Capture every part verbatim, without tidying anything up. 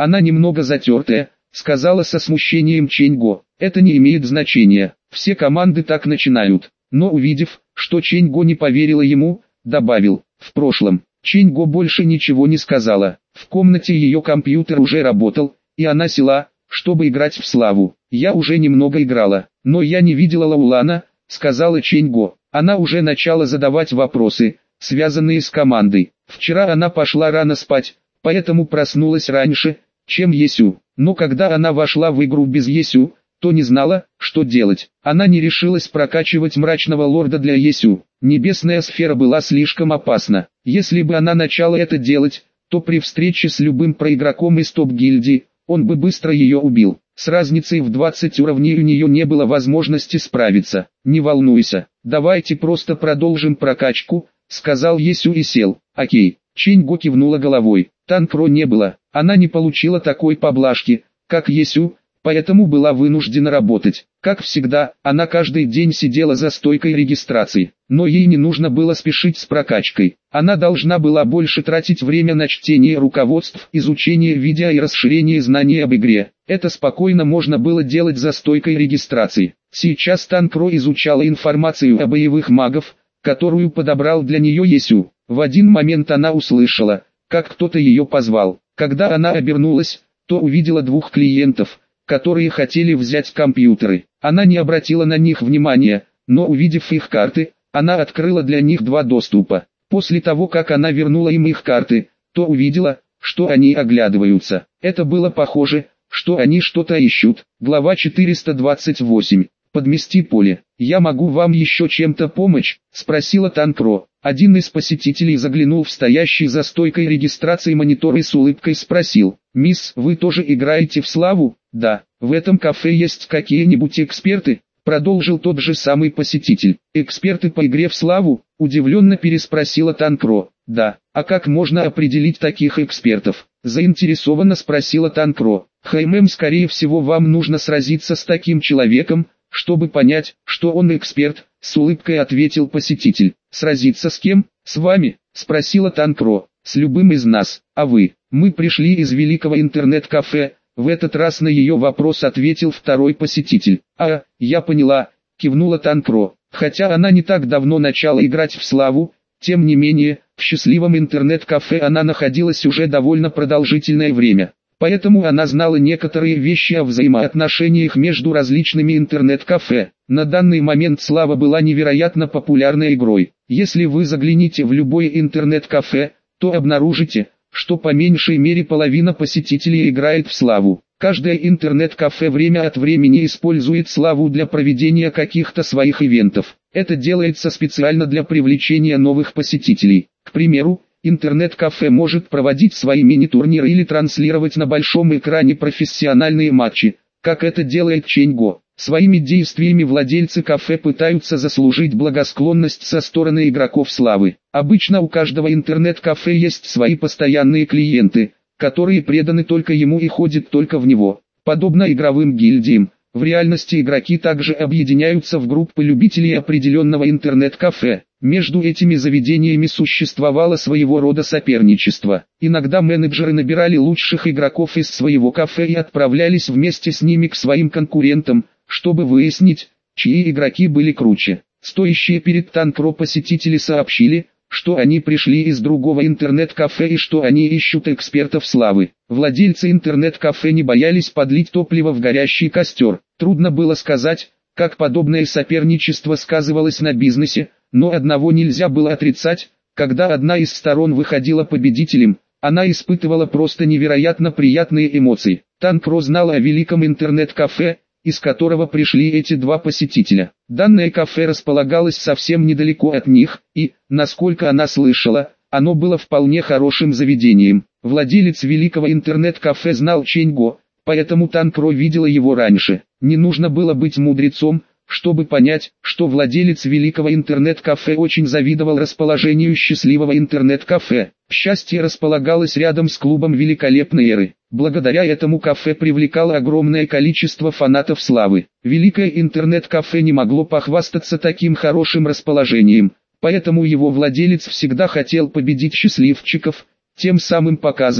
Она немного затертая, сказала со смущением Чэнь-Го. Это не имеет значения, все команды так начинают. Но увидев, что Чэнь-Го не поверила ему, добавил: в прошлом. Чэнь-Го больше ничего не сказала. В комнате ее компьютер уже работал, и она села, чтобы играть в славу. Я уже немного играла, но я не видела Лаулана, сказала Чэнь-Го. Она уже начала задавать вопросы, связанные с командой. Вчера она пошла рано спать, поэтому проснулась раньше, чем Есю. Но когда она вошла в игру без Есю, то не знала, что делать. Она не решилась прокачивать мрачного лорда для Есю. Небесная сфера была слишком опасна. Если бы она начала это делать, то при встрече с любым проигроком из топ-гильдии, он бы быстро ее убил. С разницей в двадцать уровней у нее не было возможности справиться. «Не волнуйся, давайте просто продолжим прокачку», — сказал Есю и сел. «Окей». Чэнь-Го кивнула головой. Танкро не было. Она не получила такой поблажки, как Есю, поэтому была вынуждена работать. Как всегда, она каждый день сидела за стойкой регистрации, но ей не нужно было спешить с прокачкой. Она должна была больше тратить время на чтение руководств, изучение видео и расширение знаний об игре. Это спокойно можно было делать за стойкой регистрации. Сейчас Танкро изучала информацию о боевых магов, которую подобрал для нее Есю. В один момент она услышала, как кто-то ее позвал. Когда она обернулась, то увидела двух клиентов, которые хотели взять компьютеры. Она не обратила на них внимания, но увидев их карты, она открыла для них два доступа. После того, как она вернула им их карты, то увидела, что они оглядываются. Это было похоже, что они что-то ищут. Глава четыреста двадцать восемь. Подмести поле. «Я могу вам еще чем-то помочь?» – спросила Танкро. Один из посетителей заглянул в стоящий за стойкой регистрации монитор и с улыбкой спросил: «Мисс, вы тоже играете в славу?» «Да». «В этом кафе есть какие-нибудь эксперты?» – продолжил тот же самый посетитель. «Эксперты по игре в славу?» – удивленно переспросила Танкро. «Да». «А как можно определить таких экспертов?» – заинтересованно спросила Танкро. «Хаймэм, скорее всего вам нужно сразиться с таким человеком, чтобы понять, что он эксперт», — с улыбкой ответил посетитель. «Сразиться с кем? С вами?» — спросила Танкро. «С любым из нас. А вы?» «Мы пришли из великого интернет-кафе», — в этот раз на ее вопрос ответил второй посетитель. «А, я поняла», — кивнула Танкро. Хотя она не так давно начала играть в славу, тем не менее, в счастливом интернет-кафе она находилась уже довольно продолжительное время. Поэтому она знала некоторые вещи о взаимоотношениях между различными интернет-кафе. На данный момент слава была невероятно популярной игрой. Если вы заглянете в любое интернет-кафе, то обнаружите, что по меньшей мере половина посетителей играет в славу. Каждое интернет-кафе время от времени использует славу для проведения каких-то своих ивентов. Это делается специально для привлечения новых посетителей. К примеру, интернет-кафе может проводить свои мини-турниры или транслировать на большом экране профессиональные матчи, как это делает Чэнь-Го. Своими действиями владельцы кафе пытаются заслужить благосклонность со стороны игроков славы. Обычно у каждого интернет-кафе есть свои постоянные клиенты, которые преданы только ему и ходят только в него. Подобно игровым гильдиям, в реальности игроки также объединяются в группы любителей определенного интернет-кафе. Между этими заведениями существовало своего рода соперничество. Иногда менеджеры набирали лучших игроков из своего кафе и отправлялись вместе с ними к своим конкурентам, чтобы выяснить, чьи игроки были круче. Стоящие перед Танкро посетители сообщили, что они пришли из другого интернет-кафе и что они ищут экспертов славы. Владельцы интернет-кафе не боялись подлить топливо в горящий костер. Трудно было сказать, как подобное соперничество сказывалось на бизнесе, но одного нельзя было отрицать: когда одна из сторон выходила победителем, она испытывала просто невероятно приятные эмоции. Танкро знала о великом интернет-кафе, из которого пришли эти два посетителя. Данное кафе располагалось совсем недалеко от них, и, насколько она слышала, оно было вполне хорошим заведением. Владелец великого интернет-кафе знал Чэнь-Го, поэтому Танкро видела его раньше. Не нужно было быть мудрецом, чтобы понять, что владелец великого интернет-кафе очень завидовал расположению счастливого интернет-кафе. Счастье располагалось рядом с клубом великолепной эры. Благодаря этому кафе привлекало огромное количество фанатов славы. Великое интернет-кафе не могло похвастаться таким хорошим расположением, поэтому его владелец всегда хотел победить счастливчиков, тем самым показывая,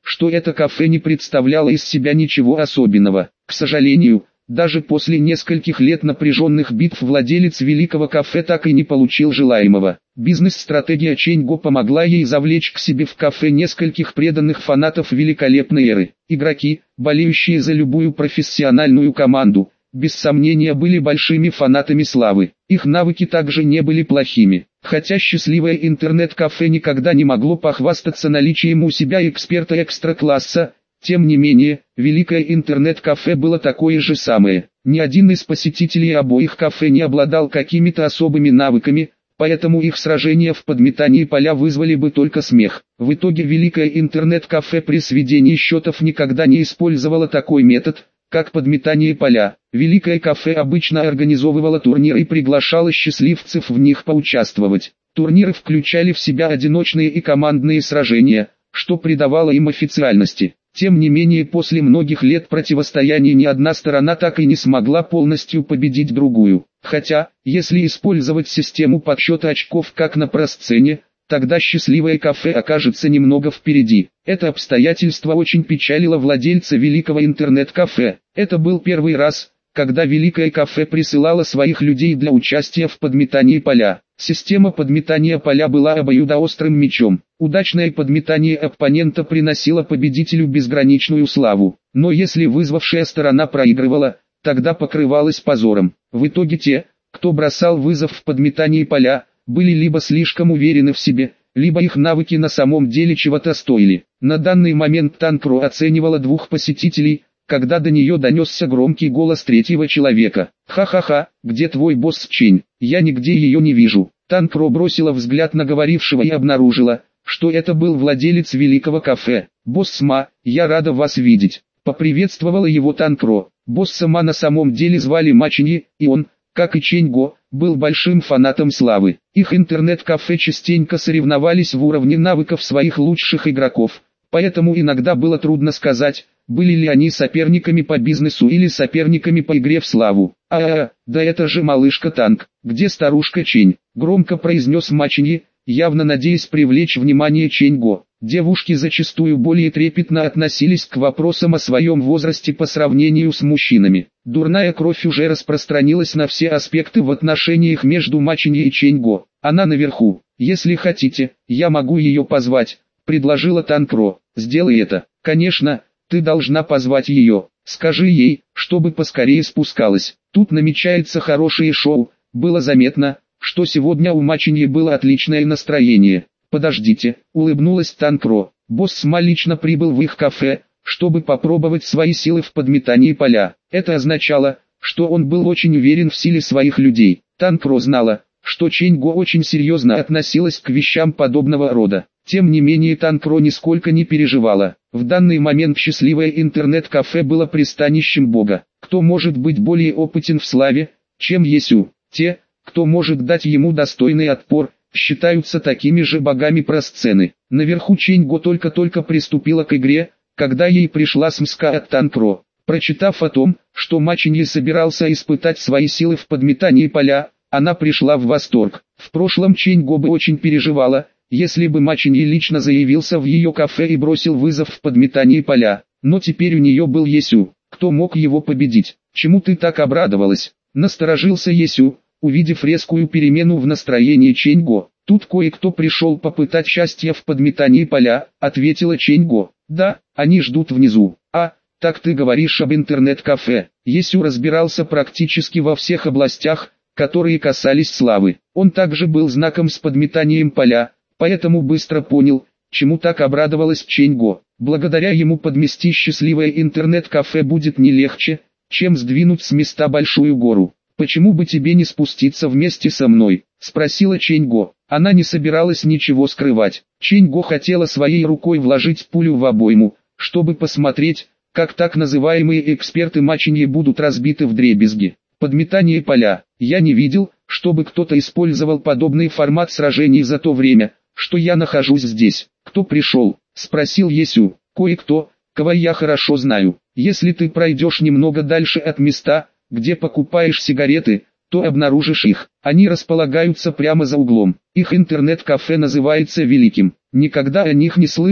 что это кафе не представляло из себя ничего особенного. К сожалению, даже после нескольких лет напряженных битв владелец великого кафе так и не получил желаемого. Бизнес-стратегия Чэнь Го помогла ей завлечь к себе в кафе нескольких преданных фанатов великолепной эры. Игроки, болеющие за любую профессиональную команду, без сомнения были большими фанатами славы. Их навыки также не были плохими. Хотя счастливое интернет-кафе никогда не могло похвастаться наличием у себя эксперта экстра-класса, тем не менее, великое интернет-кафе было такое же самое. Ни один из посетителей обоих кафе не обладал какими-то особыми навыками, поэтому их сражения в подметании поля вызвали бы только смех. В итоге великое интернет-кафе при сведении счетов никогда не использовало такой метод, как подметание поля. Великое кафе обычно организовывало турниры и приглашало счастливцев в них поучаствовать. Турниры включали в себя одиночные и командные сражения, что придавало им официальности. Тем не менее, после многих лет противостояния ни одна сторона так и не смогла полностью победить другую. Хотя, если использовать систему подсчета очков как на просцене, тогда счастливое кафе окажется немного впереди. Это обстоятельство очень печалило владельца великого интернет-кафе. Это был первый раз, когда великое кафе присылало своих людей для участия в подметании поля. Система подметания поля была обоюдоострым мечом. Удачное подметание оппонента приносило победителю безграничную славу. Но если вызвавшая сторона проигрывала, тогда покрывалась позором. В итоге те, кто бросал вызов в подметании поля, были либо слишком уверены в себе, либо их навыки на самом деле чего-то стоили. На данный момент Танкро оценивала двух посетителей, когда до нее донесся громкий голос третьего человека. «Ха-ха-ха, где твой босс Чэнь? Я нигде ее не вижу». Танкро бросила взгляд на говорившего и обнаружила, что это был владелец великого кафе. «Босс Ма, я рада вас видеть», — поприветствовала его Танкро. Босса Ма на самом деле звали Ма Чэнь, и он, как и Чэнь Го, был большим фанатом славы. Их интернет-кафе частенько соревновались в уровне навыков своих лучших игроков, поэтому иногда было трудно сказать, были ли они соперниками по бизнесу или соперниками по игре в славу. «А-а-а, да это же малышка Танк, где старушка Чэнь?» — громко произнес Ма Чэнь, явно надеясь привлечь внимание Чэнь Го. Девушки зачастую более трепетно относились к вопросам о своем возрасте по сравнению с мужчинами. Дурная кровь уже распространилась на все аспекты в отношениях между Ма Чэнь и Чэнь Го. «Она наверху. Если хотите, я могу ее позвать», — предложила Танкро. «Сделай это». «Конечно, ты должна позвать ее. Скажи ей, чтобы поскорее спускалась. Тут намечается хорошее шоу». Было заметно, что сегодня у Ма Чэнь было отличное настроение. «Подождите», — улыбнулась Танкро. «Босс Ма лично прибыл в их кафе, чтобы попробовать свои силы в подметании поля». Это означало, что он был очень уверен в силе своих людей. Танкро знала, что Чэнь Го очень серьезно относилась к вещам подобного рода. Тем не менее Танкро нисколько не переживала. В данный момент счастливое интернет-кафе было пристанищем бога. Кто может быть более опытен в славе, чем Есю? Те, кто может дать ему достойный отпор, считаются такими же богами просцены. Наверху Чэнь Го только-только приступила к игре, когда ей пришла смска от Танкро. Прочитав о том, что Ма Чэнь собирался испытать свои силы в подметании поля, она пришла в восторг. В прошлом Чэнь Го бы очень переживала, если бы Ма Чэнь лично заявился в ее кафе и бросил вызов в подметании поля. Но теперь у нее был Есю. Кто мог его победить? «Чему ты так обрадовалась?» — насторожился Есю, увидев резкую перемену в настроении Чэнь Го. «Тут кое-кто пришел попытать счастья в подметании поля», — ответила Чэнь Го. «Да, они ждут внизу». «А, так ты говоришь об интернет-кафе». Есю разбирался практически во всех областях, которые касались славы. Он также был знаком с подметанием поля, поэтому быстро понял, чему так обрадовалась Чэнь Го. Благодаря ему подмести счастливое интернет-кафе будет не легче, чем сдвинуть с места большую гору. «Почему бы тебе не спуститься вместе со мной?» — спросила Чэнь Го. Она не собиралась ничего скрывать. Чэнь Го хотела своей рукой вложить пулю в обойму, чтобы посмотреть, как так называемые эксперты Ма Чэнь будут разбиты вдребезги. Подметание поля. Я не видел, чтобы кто-то использовал подобный формат сражений за то время, что я нахожусь здесь. «Кто пришел?» — спросил Есю. «Кое-кто, кого я хорошо знаю. Если ты пройдешь немного дальше от места, где покупаешь сигареты, то обнаружишь их. Они располагаются прямо за углом. Их интернет-кафе называется Великим. Никогда о них не слышал»,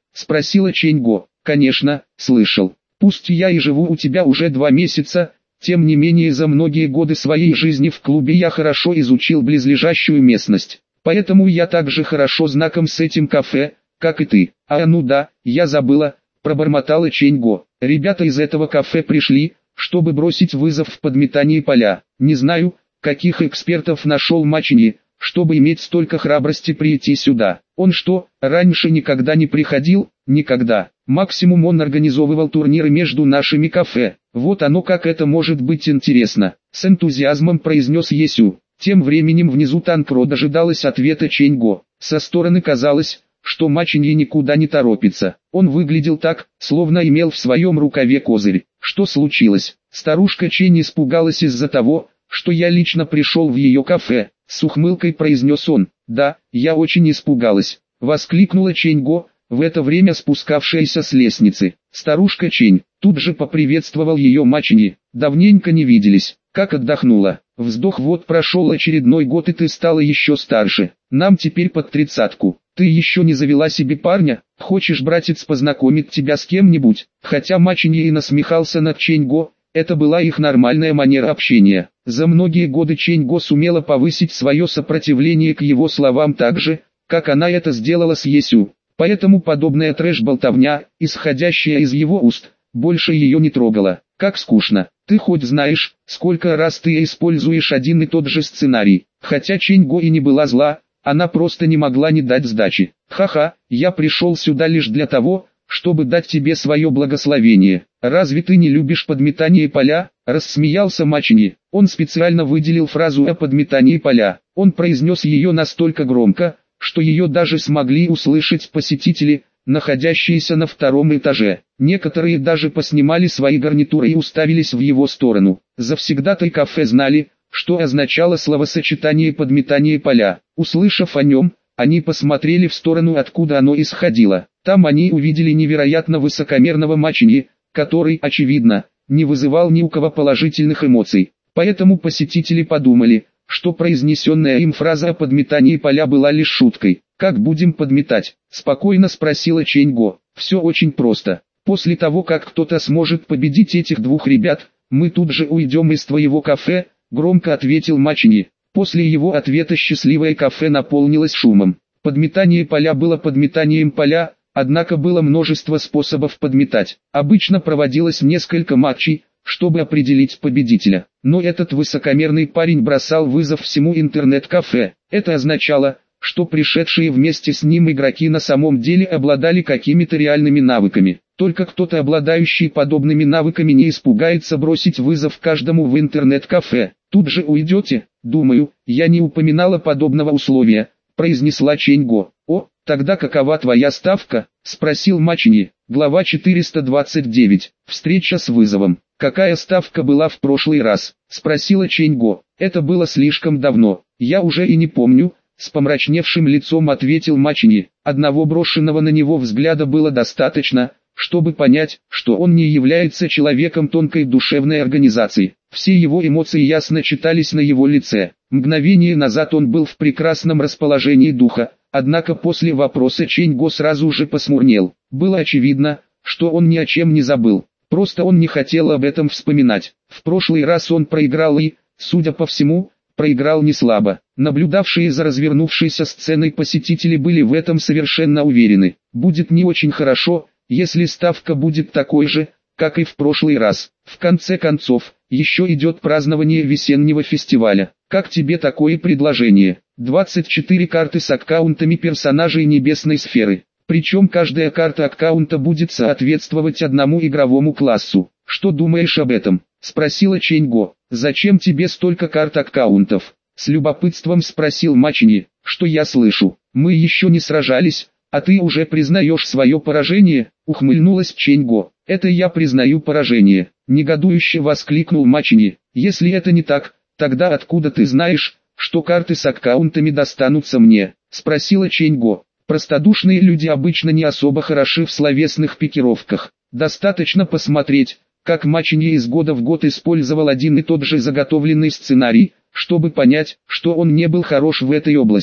спросила Чэньго. Конечно, слышал. Пусть я и живу у тебя уже два месяца, тем не менее за многие годы своей жизни в клубе я хорошо изучил близлежащую местность. Поэтому я также хорошо знаком с этим кафе, как и ты. А ну да, я забыла, пробормотала Чэньго. Ребята из этого кафе пришли, чтобы бросить вызов в подметании поля. Не знаю, каких экспертов нашел Мачини, чтобы иметь столько храбрости прийти сюда. Он что, раньше никогда не приходил? Никогда. Максимум он организовывал турниры между нашими кафе. Вот оно как это может быть интересно. С энтузиазмом произнес Есю. Тем временем внизу Танкро дожидалась ответа Чэньго. Со стороны казалось, что Мачиньи никуда не торопится. Он выглядел так, словно имел в своем рукаве козырь. Что случилось? Старушка Чэнь испугалась из-за того, что я лично пришел в ее кафе. С ухмылкой произнес он. Да, я очень испугалась. Воскликнула Чэньго, в это время спускавшаяся с лестницы. Старушка Чэнь тут же поприветствовал ее Мачиньи. Давненько не виделись. Как отдохнула? Вздох. Вот прошел очередной год и ты стала еще старше. Нам теперь под тридцатку. Ты еще не завела себе парня? Хочешь, братец, познакомить тебя с кем-нибудь? Хотя Мачиньи и насмехался над Чэньго, это была их нормальная манера общения. За многие годы Чэньго сумела повысить свое сопротивление к его словам так же, как она это сделала с Есю. Поэтому подобная трэш-болтовня, исходящая из его уст, больше ее не трогала. Как скучно. Ты хоть знаешь, сколько раз ты используешь один и тот же сценарий? Хотя Чэньго и не была зла, она просто не могла не дать сдачи. Ха-ха, я пришел сюда лишь для того, чтобы дать тебе свое благословение. Разве ты не любишь подметание поля? Рассмеялся Мачиньи. Он специально выделил фразу о подметании поля. Он произнес ее настолько громко, что ее даже смогли услышать посетители, находящиеся на втором этаже. Некоторые даже поснимали свои гарнитуры и уставились в его сторону. Завсегдатай кафе знали, что означало словосочетание подметание поля. Услышав о нем, они посмотрели в сторону, откуда оно исходило. Там они увидели невероятно высокомерного Мачиньи, который, очевидно, не вызывал ни у кого положительных эмоций. Поэтому посетители подумали, что произнесенная им фраза о подметании поля была лишь шуткой. «Как будем подметать?» – спокойно спросила Чэньго. «Все очень просто. После того, как кто-то сможет победить этих двух ребят, мы тут же уйдем из твоего кафе», – громко ответил Мачиньи. После его ответа счастливое кафе наполнилось шумом. Подметание поля было подметанием поля, однако было множество способов подметать. Обычно проводилось несколько матчей, чтобы определить победителя. Но этот высокомерный парень бросал вызов всему интернет-кафе. Это означало, что пришедшие вместе с ним игроки на самом деле обладали какими-то реальными навыками. Только кто-то, обладающий подобными навыками, не испугается бросить вызов каждому в интернет-кафе. Тут же уйдете? Думаю, я не упоминала подобного условия, произнесла Чэньго. О, тогда какова твоя ставка? Спросил Мачиньи. Глава четыреста двадцать девять. Встреча с вызовом. Какая ставка была в прошлый раз? Спросила Чэньго. Это было слишком давно. Я уже и не помню. С помрачневшим лицом ответил Мачиньи. Одного брошенного на него взгляда было достаточно, чтобы понять, что он не является человеком тонкой душевной организации. Все его эмоции ясно читались на его лице. Мгновение назад он был в прекрасном расположении духа, однако после вопроса Чэньго сразу же посмурнел. Было очевидно, что он ни о чем не забыл. Просто он не хотел об этом вспоминать. В прошлый раз он проиграл и, судя по всему, проиграл не слабо. Наблюдавшие за развернувшейся сценой посетители были в этом совершенно уверены. Будет не очень хорошо, если ставка будет такой же, как и в прошлый раз. В конце концов, еще идет празднование весеннего фестиваля. Как тебе такое предложение? двадцать четыре карты с аккаунтами персонажей небесной сферы. Причем каждая карта аккаунта будет соответствовать одному игровому классу. Что думаешь об этом? Спросила Чэньго. Зачем тебе столько карт аккаунтов? С любопытством спросил Мачиньи. Что я слышу? Мы еще не сражались, а ты уже признаешь свое поражение? Ухмыльнулась Чэньго. Это я признаю поражение. Негодующе воскликнул Мачиньи. Если это не так, тогда откуда ты знаешь, что карты с аккаунтами достанутся мне? Спросила Чэньго. Простодушные люди обычно не особо хороши в словесных пикировках. Достаточно посмотреть, как Мачиньи из года в год использовал один и тот же заготовленный сценарий, чтобы понять, что он не был хорош в этой области.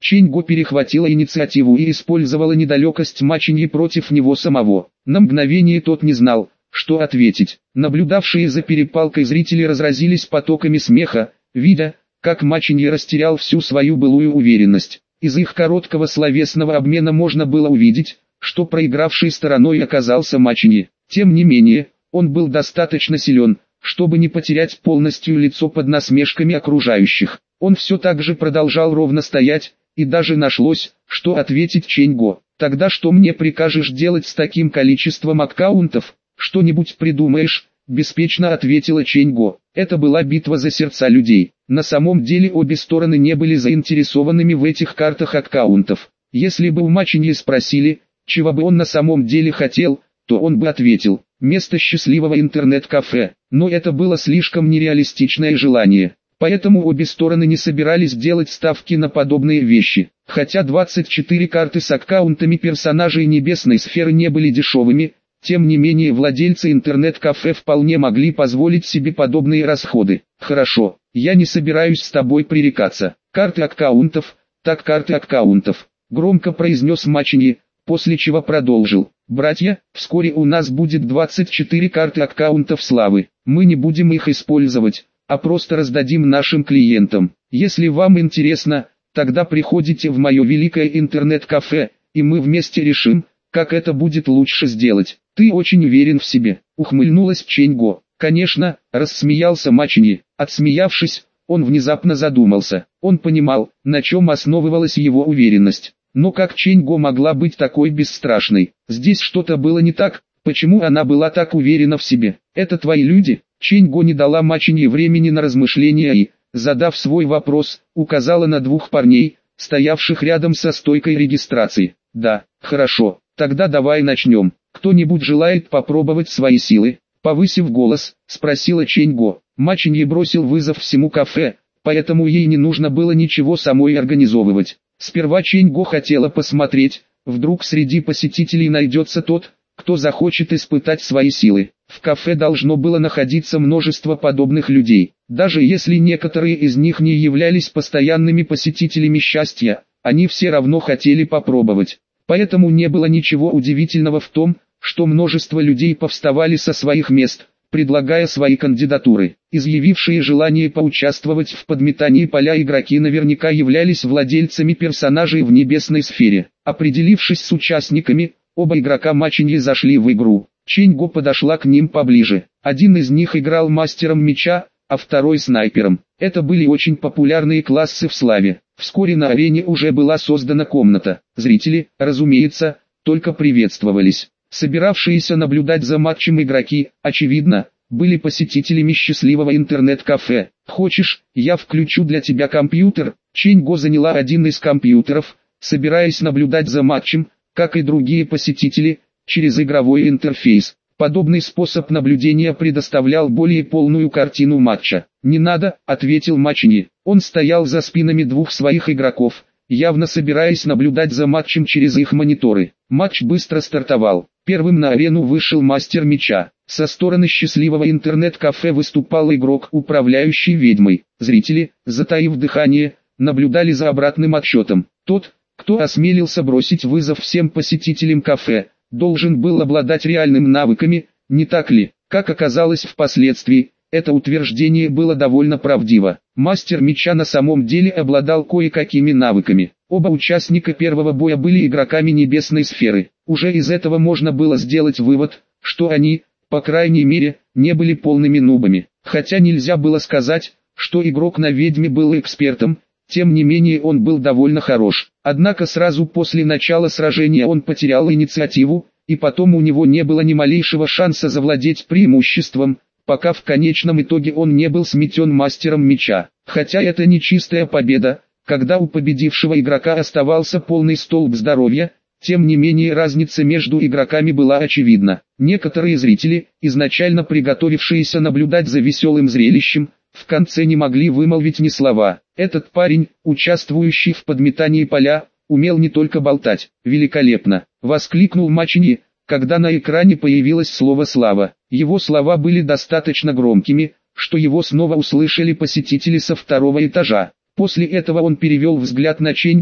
Ченьго перехватила инициативу и использовала недалекость Мачиньи против него самого. На мгновение тот не знал, что ответить. Наблюдавшие за перепалкой зрители разразились потоками смеха, видя, как Мачинья растерял всю свою былую уверенность. Из их короткого словесного обмена можно было увидеть, что проигравшей стороной оказался Мачинья. Тем не менее, он был достаточно силен, чтобы не потерять полностью лицо под насмешками окружающих. Он все так же продолжал ровно стоять, и даже нашлось, что ответить Ченьго. «Тогда что мне прикажешь делать с таким количеством аккаунтов? Что-нибудь придумаешь?» – беспечно ответила Ченьго. Это была битва за сердца людей. На самом деле обе стороны не были заинтересованными в этих картах аккаунтов. Если бы у Мачиньи спросили, чего бы он на самом деле хотел, то он бы ответил: место счастливого интернет-кафе. Но это было слишком нереалистичное желание. Поэтому обе стороны не собирались делать ставки на подобные вещи. Хотя двадцать четыре карты с аккаунтами персонажей Небесной Сферы не были дешевыми, тем не менее владельцы интернет-кафе вполне могли позволить себе подобные расходы. «Хорошо, я не собираюсь с тобой пререкаться. Карты аккаунтов, так карты аккаунтов», — громко произнес Мачиньи, после чего продолжил: «Братья, вскоре у нас будет двадцать четыре карты аккаунтов славы. Мы не будем их использовать, а просто раздадим нашим клиентам. Если вам интересно, тогда приходите в мое великое интернет-кафе, и мы вместе решим, как это будет лучше сделать». «Ты очень уверен в себе», — ухмыльнулась Ченьго. «Конечно», — рассмеялся Мачиньи. Отсмеявшись, он внезапно задумался. Он понимал, на чем основывалась его уверенность. Но как Ченьго могла быть такой бесстрашной? Здесь что-то было не так. Почему она была так уверена в себе? «Это твои люди?» Ченьго не дала Мачиньи времени на размышления и, задав свой вопрос, указала на двух парней, стоявших рядом со стойкой регистрации. «Да, хорошо, тогда давай начнем. Кто-нибудь желает попробовать свои силы?» Повысив голос, спросила Ченьго. Мачиньи бросил вызов всему кафе, поэтому ей не нужно было ничего самой организовывать. Сперва Ченьго хотела посмотреть, вдруг среди посетителей найдется тот, кто захочет испытать свои силы. В кафе должно было находиться множество подобных людей. Даже если некоторые из них не являлись постоянными посетителями счастья, они все равно хотели попробовать. Поэтому не было ничего удивительного в том, что множество людей повставали со своих мест, предлагая свои кандидатуры. Изъявившие желание поучаствовать в подметании поля игроки наверняка являлись владельцами персонажей в Небесной Сфере. Определившись с участниками, оба игрока Мачиньи зашли в игру. Ченьго подошла к ним поближе. Один из них играл мастером меча, а второй снайпером. Это были очень популярные классы в славе. Вскоре на арене уже была создана комната. Зрители, разумеется, только приветствовались. Собиравшиеся наблюдать за матчем игроки, очевидно, были посетителями счастливого интернет-кафе. «Хочешь, я включу для тебя компьютер?» Ченьго заняла один из компьютеров, собираясь наблюдать за матчем, как и другие посетители, через игровой интерфейс. Подобный способ наблюдения предоставлял более полную картину матча. «Не надо», — ответил Мачиньи. Он стоял за спинами двух своих игроков, явно собираясь наблюдать за матчем через их мониторы. Матч быстро стартовал. Первым на арену вышел мастер меча. Со стороны счастливого интернет-кафе выступал игрок, управляющий ведьмой. Зрители, затаив дыхание, наблюдали за обратным отсчетом. Тот, кто осмелился бросить вызов всем посетителям кафе, должен был обладать реальными навыками, не так ли? Как оказалось впоследствии, это утверждение было довольно правдиво. Мастер меча на самом деле обладал кое-какими навыками. Оба участника первого боя были игроками Небесной Сферы. Уже из этого можно было сделать вывод, что они, по крайней мере, не были полными нубами. Хотя нельзя было сказать, что игрок на ведьме был экспертом, тем не менее он был довольно хорош. Однако сразу после начала сражения он потерял инициативу, и потом у него не было ни малейшего шанса завладеть преимуществом, пока в конечном итоге он не был сметен мастером меча. Хотя это не чистая победа, когда у победившего игрока оставался полный столб здоровья, тем не менее разница между игроками была очевидна. Некоторые зрители, изначально приготовившиеся наблюдать за веселым зрелищем, в конце не могли вымолвить ни слова. Этот парень, участвующий в подметании поля, умел не только болтать. «Великолепно!» — воскликнул Мачиньи, когда на экране появилось слово «слава». Его слова были достаточно громкими, что его снова услышали посетители со второго этажа. После этого он перевел взгляд на Ченьго,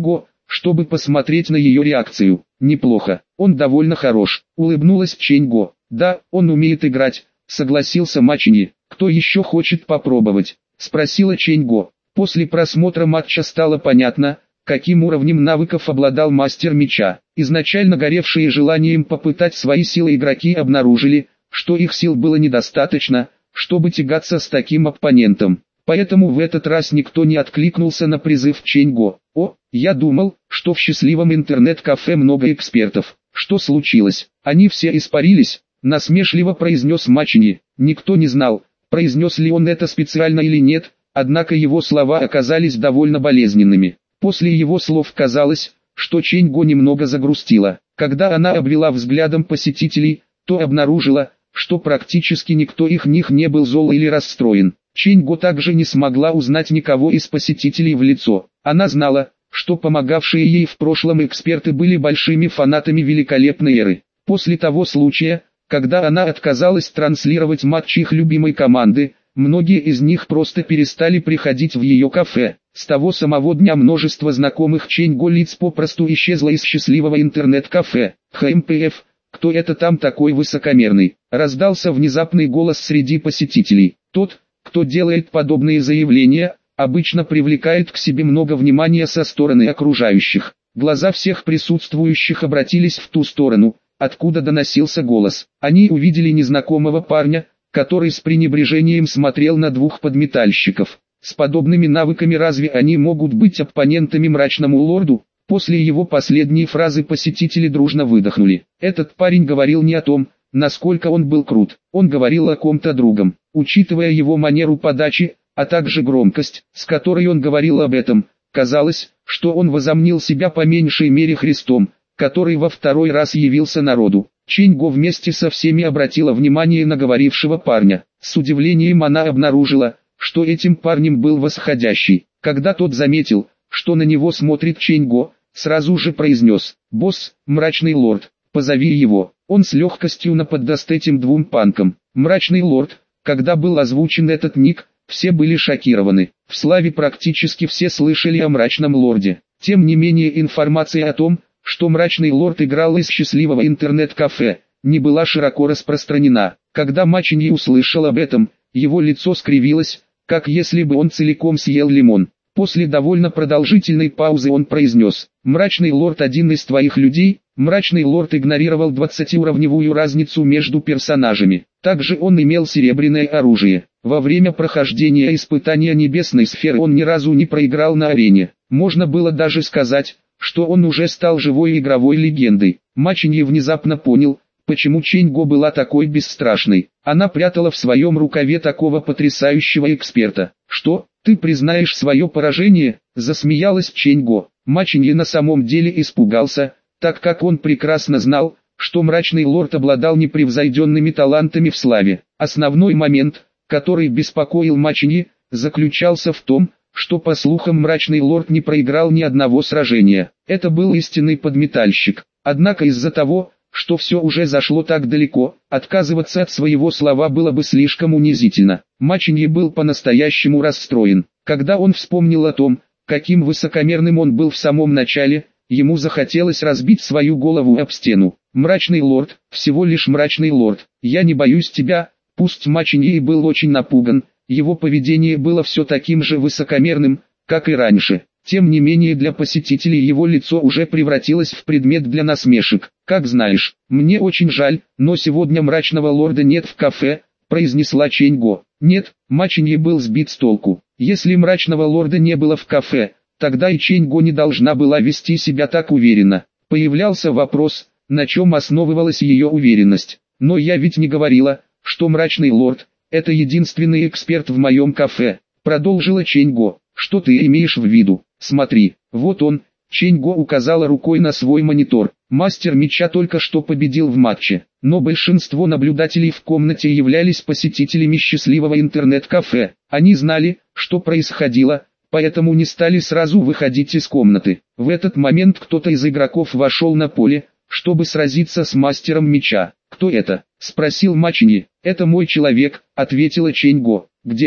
чтобы посмотреть на ее реакцию. Неплохо, он довольно хорош, улыбнулась Чэнь Го. Да, он умеет играть, согласился Ма Чиньи. Кто еще хочет попробовать? Спросила Чэнь Го. После просмотра матча стало понятно, каким уровнем навыков обладал мастер меча. Изначально горевшие желанием попытать свои силы игроки обнаружили, что их сил было недостаточно, чтобы тягаться с таким оппонентом. Поэтому в этот раз никто не откликнулся на призыв Чэнь Го. О, я думал, что в счастливом интернет-кафе много экспертов. Что случилось? Они все испарились, насмешливо произнес Ма Чиньи. Никто не знал, произнес ли он это специально или нет, однако его слова оказались довольно болезненными. После его слов казалось, что Чэнь Го немного загрустила. Когда она обвела взглядом посетителей, то обнаружила, что практически никто их них не был зол или расстроен. Чэнь Го также не смогла узнать никого из посетителей в лицо. Она знала, что помогавшие ей в прошлом эксперты были большими фанатами великолепной эры. После того случая, когда она отказалась транслировать матч их любимой команды, многие из них просто перестали приходить в ее кафе. С того самого дня множество знакомых Чэнь Го лиц попросту исчезло из счастливого интернет-кафе. ХМПФ, кто это там такой высокомерный? Раздался внезапный голос среди посетителей. Тот, кто делает подобные заявления, обычно привлекает к себе много внимания со стороны окружающих. Глаза всех присутствующих обратились в ту сторону, откуда доносился голос. Они увидели незнакомого парня, который с пренебрежением смотрел на двух подметальщиков. С подобными навыками разве они могут быть оппонентами мрачному лорду? После его последней фразы посетители дружно выдохнули. Этот парень говорил не о том, насколько он был крут. Он говорил о ком-то другом. Учитывая его манеру подачи, а также громкость, с которой он говорил об этом, казалось, что он возомнил себя по меньшей мере Христом, который во второй раз явился народу. Чэнь Го вместе со всеми обратила внимание на говорившего парня. С удивлением она обнаружила, что этим парнем был восходящий. Когда тот заметил, что на него смотрит Чэнь Го, сразу же произнес: «Босс, мрачный лорд, позови его». Он с легкостью наподдаст этим двум панкам. Мрачный лорд. Когда был озвучен этот ник, все были шокированы. В славе практически все слышали о мрачном лорде. Тем не менее информация о том, что мрачный лорд играл из счастливого интернет-кафе, не была широко распространена. Когда Ма Чиньи услышал об этом, его лицо скривилось, как если бы он целиком съел лимон. После довольно продолжительной паузы он произнес: «Мрачный лорд один из твоих людей». Мрачный лорд игнорировал двадцатиуровневую разницу между персонажами. Также он имел серебряное оружие. Во время прохождения испытания небесной сферы он ни разу не проиграл на арене. Можно было даже сказать, что он уже стал живой игровой легендой. Ма Чиньи внезапно понял, почему Чэнь Го была такой бесстрашной. Она прятала в своем рукаве такого потрясающего эксперта. «Что, ты признаешь свое поражение?» – засмеялась Чэнь Го. Ма Чиньи на самом деле испугался, так как он прекрасно знал, что мрачный лорд обладал непревзойденными талантами в славе. Основной момент, который беспокоил Ма Чиньи, заключался в том, что по слухам мрачный лорд не проиграл ни одного сражения. Это был истинный подметальщик. Однако из-за того, что все уже зашло так далеко, отказываться от своего слова было бы слишком унизительно. Ма Чиньи был по-настоящему расстроен. Когда он вспомнил о том, каким высокомерным он был в самом начале, ему захотелось разбить свою голову об стену. «Мрачный лорд, всего лишь мрачный лорд, я не боюсь тебя». Пусть Ма Чиньи и был очень напуган, его поведение было все таким же высокомерным, как и раньше. Тем не менее для посетителей его лицо уже превратилось в предмет для насмешек. «Как знаешь, мне очень жаль, но сегодня мрачного лорда нет в кафе», произнесла Чэнь Го. «Нет», Ма Чиньи был сбит с толку. Если мрачного лорда не было в кафе, тогда и Чэнь Го не должна была вести себя так уверенно. Появлялся вопрос, на чем основывалась ее уверенность. «Но я ведь не говорила, что мрачный лорд – это единственный эксперт в моем кафе», продолжила Чэнь Го. «Что ты имеешь в виду? Смотри, вот он». Чэнь Го указала рукой на свой монитор. Мастер меча только что победил в матче, но большинство наблюдателей в комнате являлись посетителями счастливого интернет-кафе. Они знали, что происходило, поэтому не стали сразу выходить из комнаты. В этот момент кто-то из игроков вошел на поле, чтобы сразиться с мастером меча. «Кто это?» – спросил Ма Чиньи. «Это мой человек», – ответила Чэнь Го. «Где он?»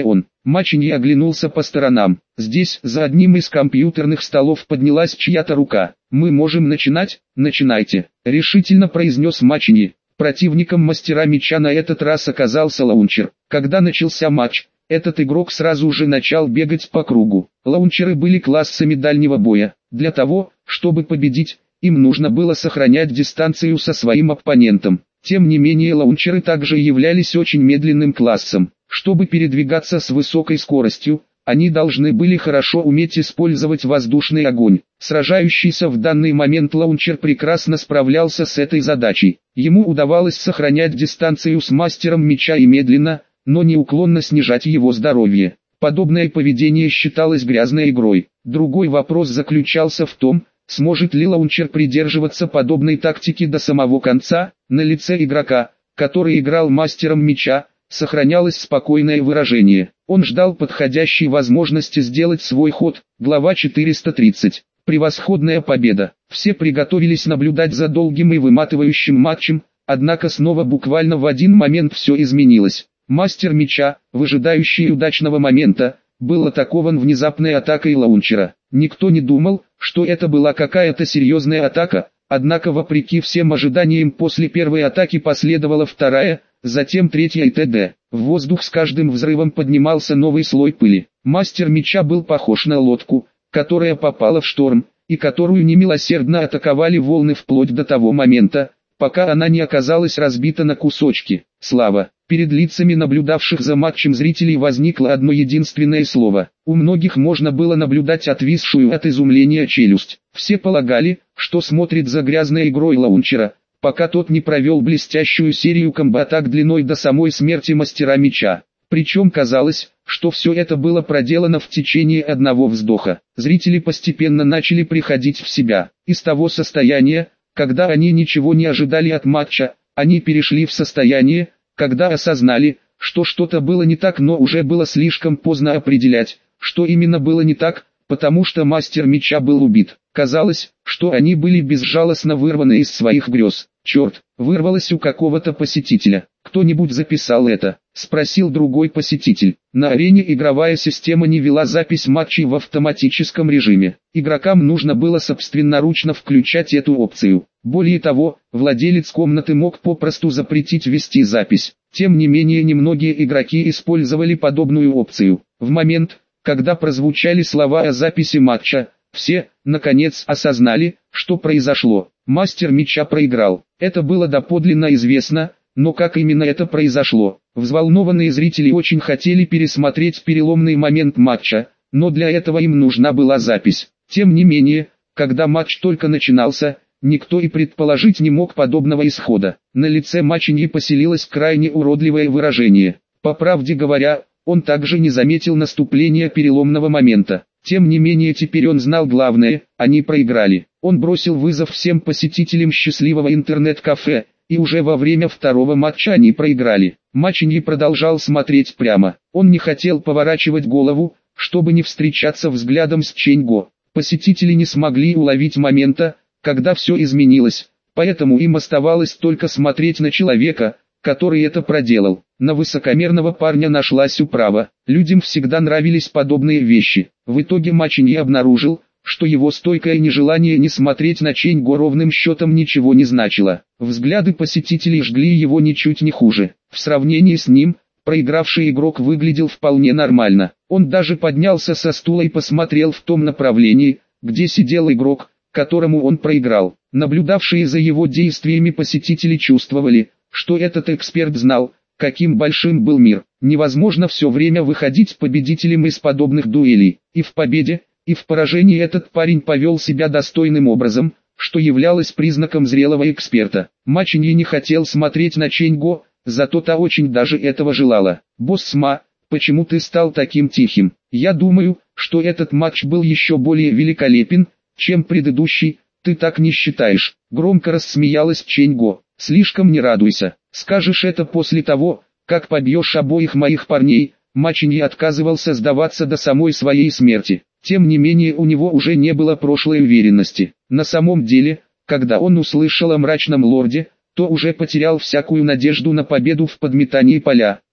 Мачиньи оглянулся по сторонам. Здесь, за одним из компьютерных столов, поднялась чья-то рука. «Мы можем начинать?» «Начинайте», — решительно произнес Мачиньи. Противником мастера меча на этот раз оказался лаунчер. Когда начался матч, этот игрок сразу же начал бегать по кругу. Лаунчеры были классами дальнего боя. Для того, чтобы победить, им нужно было сохранять дистанцию со своим оппонентом. Тем не менее, лаунчеры также являлись очень медленным классом. Чтобы передвигаться с высокой скоростью, они должны были хорошо уметь использовать воздушный огонь. Сражающийся в данный момент лаунчер прекрасно справлялся с этой задачей. Ему удавалось сохранять дистанцию с мастером меча и медленно, но неуклонно снижать его здоровье. Подобное поведение считалось грязной игрой. Другой вопрос заключался в том, сможет ли лаунчер придерживаться подобной тактики до самого конца. На лице игрока, который играл мастером меча, сохранялось спокойное выражение. Он ждал подходящей возможности сделать свой ход. Глава четыреста тридцать. Превосходная победа. Все приготовились наблюдать за долгим и выматывающим матчем, однако снова буквально в один момент все изменилось. Мастер меча, выжидающий удачного момента, был атакован внезапной атакой лаунчера. Никто не думал, что это была какая-то серьезная атака, однако вопреки всем ожиданиям после первой атаки последовала вторая, затем третья и т.д. В воздух с каждым взрывом поднимался новый слой пыли. Мастер меча был похож на лодку, которая попала в шторм, и которую немилосердно атаковали волны вплоть до того момента, пока она не оказалась разбита на кусочки. Слава! Перед лицами наблюдавших за матчем зрителей возникло одно единственное слово. У многих можно было наблюдать отвисшую от изумления челюсть. Все полагали, что смотрит за грязной игрой лаунчера, пока тот не провел блестящую серию комбо-атак длиной до самой смерти мастера меча. Причем казалось, что все это было проделано в течение одного вздоха. Зрители постепенно начали приходить в себя. Из того состояния, когда они ничего не ожидали от матча, они перешли в состояние, когда осознали, что что-то было не так, но уже было слишком поздно определять, что именно было не так, потому что мастер меча был убит. Казалось, что они были безжалостно вырваны из своих грез. «Черт, вырвалось у какого-то посетителя. Кто-нибудь записал это?» – спросил другой посетитель. На арене игровая система не вела запись матчей в автоматическом режиме. Игрокам нужно было собственноручно включать эту опцию. Более того, владелец комнаты мог попросту запретить вести запись. Тем не менее, немногие игроки использовали подобную опцию. В момент, когда прозвучали слова о записи матча, все, наконец, осознали, что произошло. Мастер меча проиграл. Это было доподлинно известно, но как именно это произошло? Взволнованные зрители очень хотели пересмотреть переломный момент матча, но для этого им нужна была запись. Тем не менее, когда матч только начинался, никто и предположить не мог подобного исхода. На лице Мачиньи поселилось крайне уродливое выражение. По правде говоря, он также не заметил наступления переломного момента. Тем не менее, теперь он знал главное: они проиграли. Он бросил вызов всем посетителям счастливого интернет-кафе, и уже во время второго матча они проиграли. Мачиньи продолжал смотреть прямо. Он не хотел поворачивать голову, чтобы не встречаться взглядом с Чэнь-Го. Посетители не смогли уловить момента, когда все изменилось, поэтому им оставалось только смотреть на человека, который это проделал. На высокомерного парня нашлась управа. Людям всегда нравились подобные вещи. В итоге Мачиньи обнаружил, что его стойкое нежелание не смотреть на Чэнь-Го ровным счетом ничего не значило. Взгляды посетителей жгли его ничуть не хуже. В сравнении с ним, проигравший игрок выглядел вполне нормально. Он даже поднялся со стула и посмотрел в том направлении, где сидел игрок, которому он проиграл. Наблюдавшие за его действиями посетители чувствовали, что этот эксперт знал, каким большим был мир. Невозможно все время выходить победителем из подобных дуэлей. И в победе, и в поражении этот парень повел себя достойным образом, что являлось признаком зрелого эксперта. Мачиньи не хотел смотреть на Чэнь-Го, зато та очень даже этого желала. «Босс Ма, почему ты стал таким тихим? Я думаю, что этот матч был еще более великолепен, чем предыдущий, ты так не считаешь?» Громко рассмеялась Чэнь-Го. «Слишком не радуйся, скажешь это после того, как побьешь обоих моих парней». Мачиньи отказывался сдаваться до самой своей смерти. Тем не менее, у него уже не было прошлой уверенности. На самом деле, когда он услышал о мрачном лорде, то уже потерял всякую надежду на победу в подметании поля.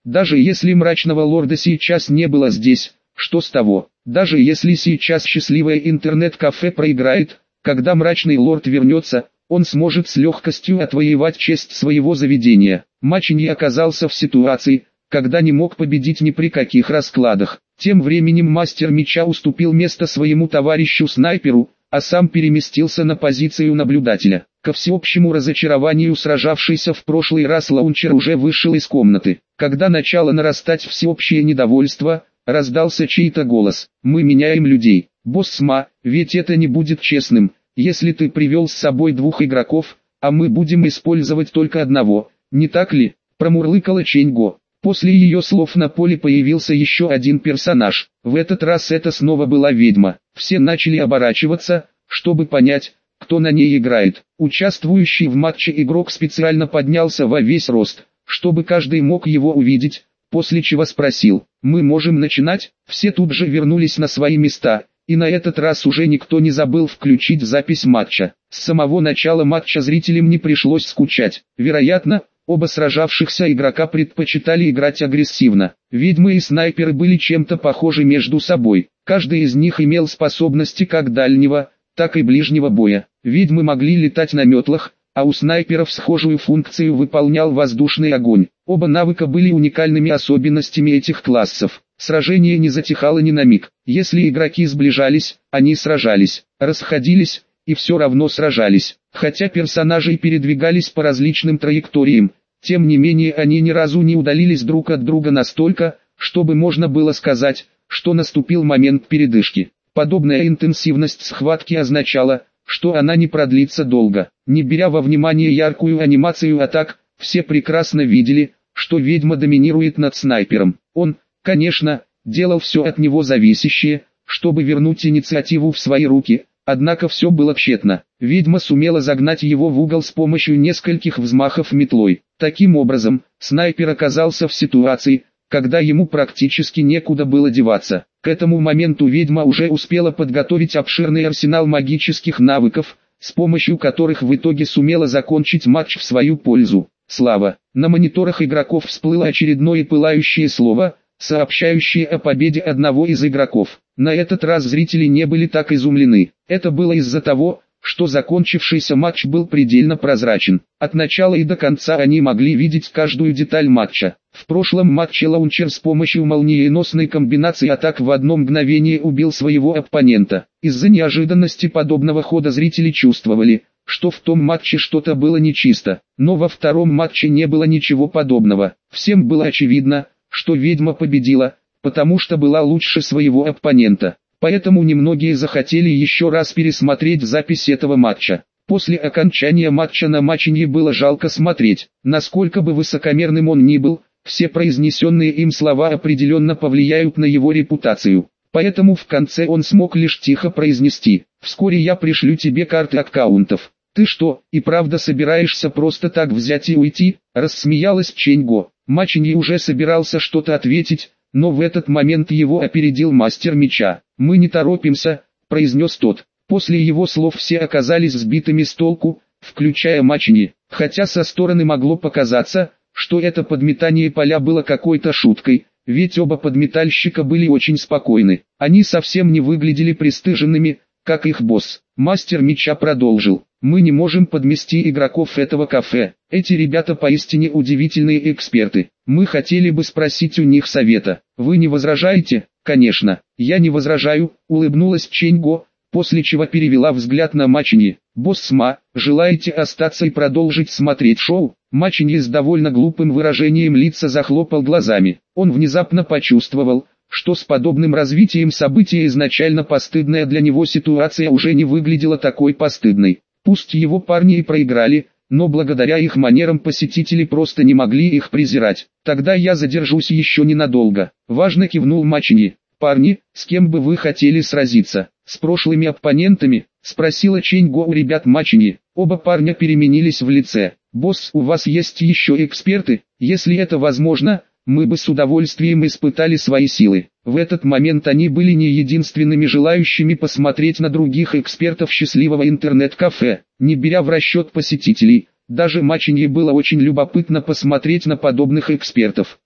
Даже если мрачного лорда сейчас не было здесь, что с того? Даже если сейчас счастливое интернет-кафе проиграет, когда мрачный лорд вернется, он сможет с легкостью отвоевать честь своего заведения. Мачиньи оказался в ситуации, когда не мог победить ни при каких раскладах. Тем временем мастер меча уступил место своему товарищу-снайперу, а сам переместился на позицию наблюдателя. Ко всеобщему разочарованию сражавшийся в прошлый раз лаунчер уже вышел из комнаты. Когда начало нарастать всеобщее недовольство, раздался чей-то голос: «Мы меняем людей. Босс Ма, ведь это не будет честным, если ты привел с собой двух игроков, а мы будем использовать только одного, не так ли?» Промурлыкала Чэнь-Го. После ее слов на поле появился еще один персонаж. В этот раз это снова была ведьма. Все начали оборачиваться, чтобы понять, кто на ней играет. Участвующий в матче игрок специально поднялся во весь рост, чтобы каждый мог его увидеть, после чего спросил: «Мы можем начинать?» Все тут же вернулись на свои места, и на этот раз уже никто не забыл включить запись матча. С самого начала матча зрителям не пришлось скучать. Вероятно, оба сражавшихся игрока предпочитали играть агрессивно. Ведьмы и снайперы были чем-то похожи между собой. Каждый из них имел способности как дальнего, так и ближнего боя. Ведьмы могли летать на метлах, а у снайперов схожую функцию выполнял воздушный огонь. Оба навыка были уникальными особенностями этих классов. Сражение не затихало ни на миг. Если игроки сближались, они сражались, расходились и все равно сражались. Хотя персонажи передвигались по различным траекториям, тем не менее они ни разу не удалились друг от друга настолько, чтобы можно было сказать, что наступил момент передышки. Подобная интенсивность схватки означала, что она не продлится долго. Не беря во внимание яркую анимацию атак, все прекрасно видели, что ведьма доминирует над снайпером. Он, конечно, делал все от него зависящее, чтобы вернуть инициативу в свои руки, однако все было тщетно. Ведьма сумела загнать его в угол с помощью нескольких взмахов метлой. Таким образом, снайпер оказался в ситуации, когда ему практически некуда было деваться. К этому моменту ведьма уже успела подготовить обширный арсенал магических навыков, с помощью которых в итоге сумела закончить матч в свою пользу. Слава! На мониторах игроков всплыло очередное пылающее слово, сообщающее о победе одного из игроков. На этот раз зрители не были так изумлены. Это было из-за того, что закончившийся матч был предельно прозрачен. От начала и до конца они могли видеть каждую деталь матча. В прошлом матче лаунчер с помощью молниеносной комбинации атак в одно мгновение убил своего оппонента. Из-за неожиданности подобного хода зрители чувствовали, что в том матче что-то было нечисто. Но во втором матче не было ничего подобного. Всем было очевидно, что ведьма победила, потому что была лучше своего оппонента. Поэтому немногие захотели еще раз пересмотреть запись этого матча. После окончания матча на Мачиньи было жалко смотреть. Насколько бы высокомерным он ни был, все произнесенные им слова определенно повлияют на его репутацию. Поэтому в конце он смог лишь тихо произнести: «Вскоре я пришлю тебе карты аккаунтов». «Ты что, и правда собираешься просто так взять и уйти?» – рассмеялась Чэнь-Го. Мачиньи уже собирался что-то ответить, но в этот момент его опередил мастер меча. «Мы не торопимся», – произнес тот. После его слов все оказались сбитыми с толку, включая Мачиньи. Хотя со стороны могло показаться, что это подметание поля было какой-то шуткой, ведь оба подметальщика были очень спокойны. Они совсем не выглядели пристыженными, как их босс. Мастер меча продолжил: «Мы не можем подмести игроков этого кафе. Эти ребята поистине удивительные эксперты. Мы хотели бы спросить у них совета. Вы не возражаете?» «Конечно, я не возражаю», — улыбнулась Чэнь-Го, после чего перевела взгляд на Мачиньи. «Босс Ма, желаете остаться и продолжить смотреть шоу?» Мачиньи с довольно глупым выражением лица захлопал глазами. Он внезапно почувствовал, что с подобным развитием события изначально постыдная для него ситуация уже не выглядела такой постыдной. Пусть его парни и проиграли, но благодаря их манерам посетители просто не могли их презирать. «Тогда я задержусь еще ненадолго», — важно кивнул Мачиньи. «Парни, с кем бы вы хотели сразиться? С прошлыми оппонентами?» — спросила Чэнь-Го у ребят Мачиньи. Оба парня переменились в лице. «Босс, у вас есть еще эксперты? Если это возможно, мы бы с удовольствием испытали свои силы». В этот момент они были не единственными желающими посмотреть на других экспертов счастливого интернет-кафе. Не беря в расчет посетителей, даже Мачиньи было очень любопытно посмотреть на подобных экспертов.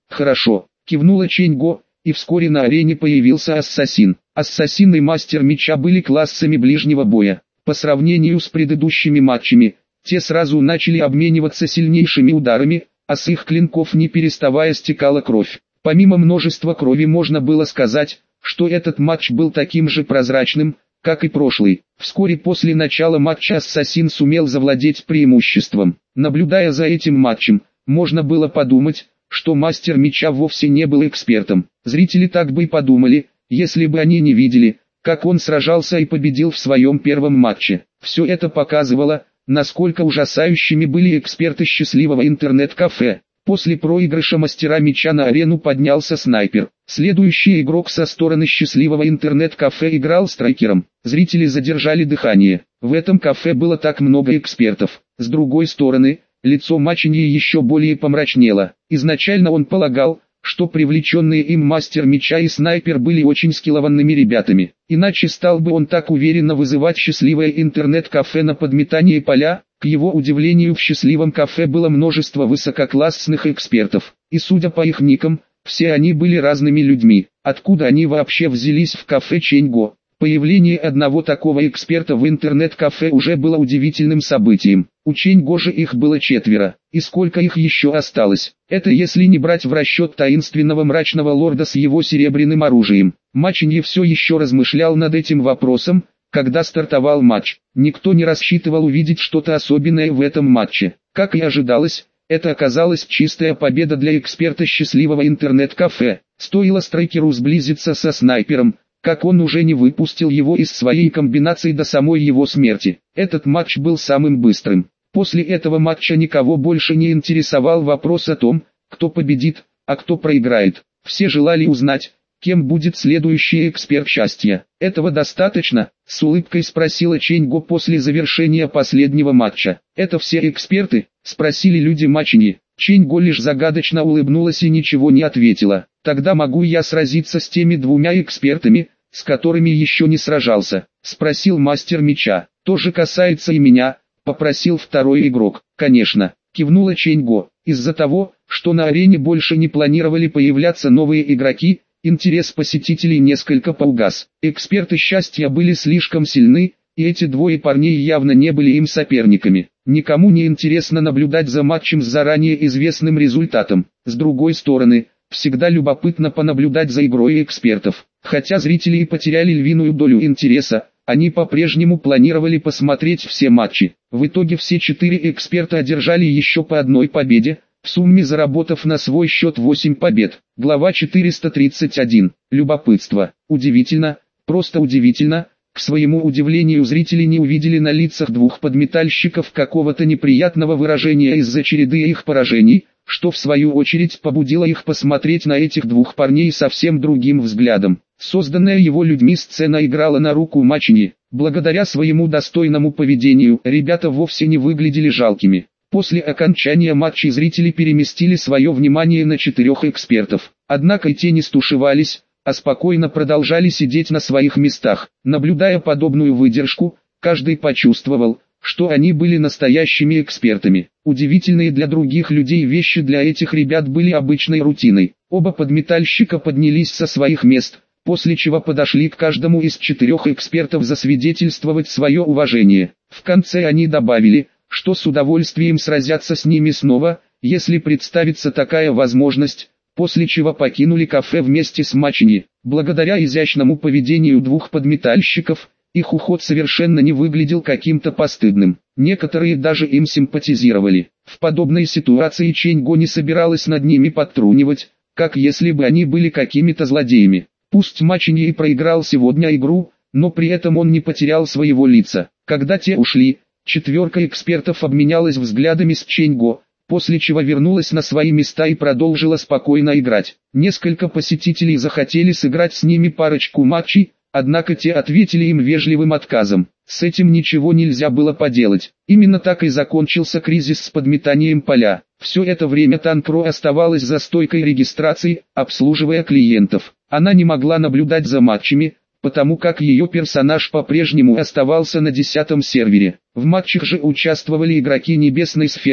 Хорошо, кивнула Чэнь Го, и вскоре на арене появился Ассасин. Ассасин и Мастер Меча были классами ближнего боя. По сравнению с предыдущими матчами, те сразу начали обмениваться сильнейшими ударами, а с их клинков не переставая стекала кровь. Помимо множества крови можно было сказать, что этот матч был таким же прозрачным, как и прошлый. Вскоре после начала матча Ассасин сумел завладеть преимуществом. Наблюдая за этим матчем, можно было подумать, что Мастер Меча вовсе не был экспертом. Зрители так бы и подумали, если бы они не видели, как он сражался и победил в своем первом матче. Все это показывало, насколько ужасающими были эксперты счастливого интернет-кафе. После проигрыша Мастера Меча на арену поднялся Снайпер. Следующий игрок со стороны счастливого интернет-кафе играл страйкером. Зрители задержали дыхание. В этом кафе было так много экспертов. С другой стороны, лицо Мачиньи еще более помрачнело. Изначально он полагал, что привлеченные им Мастер Меча и Снайпер были очень скиллованными ребятами. Иначе стал бы он так уверенно вызывать счастливое интернет-кафе на подметание поля. К его удивлению, в счастливом кафе было множество высококлассных экспертов, и судя по их никам, все они были разными людьми. Откуда они вообще взялись в кафе Чэнь Го? Появление одного такого эксперта в интернет-кафе уже было удивительным событием. У Чэнь Го же их было четверо, и сколько их еще осталось? Это если не брать в расчет таинственного мрачного лорда с его серебряным оружием. Мачиньи все еще размышлял над этим вопросом, когда стартовал матч. Никто не рассчитывал увидеть что-то особенное в этом матче. Как и ожидалось, это оказалась чистая победа для эксперта счастливого интернет-кафе. Стоило страйкеру сблизиться со Снайпером, как он уже не выпустил его из своей комбинации до самой его смерти. Этот матч был самым быстрым. После этого матча никого больше не интересовал вопрос о том, кто победит, а кто проиграет. Все желали узнать, кем будет следующий эксперт счастья. Этого достаточно? С улыбкой спросила Чэнь Го после завершения последнего матча. Это все эксперты? Спросили люди Мачиньи. Чэнь Го лишь загадочно улыбнулась и ничего не ответила. Тогда могу я сразиться с теми двумя экспертами, с которыми еще не сражался? Спросил Мастер Меча. Тоже касается и меня, попросил второй игрок. Конечно, кивнула Чэнь Го. Из-за того, что на арене больше не планировали появляться новые игроки, интерес посетителей несколько поугас. Эксперты счастья были слишком сильны, и эти двое парней явно не были им соперниками. Никому не интересно наблюдать за матчем с заранее известным результатом. С другой стороны, всегда любопытно понаблюдать за игрой экспертов. Хотя зрители и потеряли львиную долю интереса, они по-прежнему планировали посмотреть все матчи. В итоге все четыре эксперта одержали еще по одной победе, в сумме заработав на свой счет восемь побед. Глава четыреста тридцать один. Любопытство. Удивительно, просто удивительно. К своему удивлению, зрители не увидели на лицах двух подметальщиков какого-то неприятного выражения из-за череды их поражений, что в свою очередь побудило их посмотреть на этих двух парней совсем другим взглядом. Созданная его людьми сцена играла на руку Мачиньи. Благодаря своему достойному поведению, ребята вовсе не выглядели жалкими. После окончания матча зрители переместили свое внимание на четырех экспертов. Однако и те не стушевались, а спокойно продолжали сидеть на своих местах. Наблюдая подобную выдержку, каждый почувствовал, что они были настоящими экспертами. Удивительные для других людей вещи для этих ребят были обычной рутиной. Оба подметальщика поднялись со своих мест, после чего подошли к каждому из четырех экспертов засвидетельствовать свое уважение. В конце они добавили, что с удовольствием сразятся с ними снова, если представится такая возможность, после чего покинули кафе вместе с Мачиньи. Благодаря изящному поведению двух подметальщиков, их уход совершенно не выглядел каким-то постыдным. Некоторые даже им симпатизировали. В подобной ситуации Чэнь Го не собиралась над ними подтрунивать, как если бы они были какими-то злодеями. Пусть Мачиньи и проиграл сегодня игру, но при этом он не потерял своего лица. Когда те ушли, четверка экспертов обменялась взглядами с Чэнь Го, после чего вернулась на свои места и продолжила спокойно играть. Несколько посетителей захотели сыграть с ними парочку матчей, однако те ответили им вежливым отказом. С этим ничего нельзя было поделать. Именно так и закончился кризис с подметанием поля. Все это время Танкро оставалась за стойкой регистрации, обслуживая клиентов. Она не могла наблюдать за матчами, потому как ее персонаж по-прежнему оставался на десятом сервере. В матчах же участвовали игроки Небесной Сферы,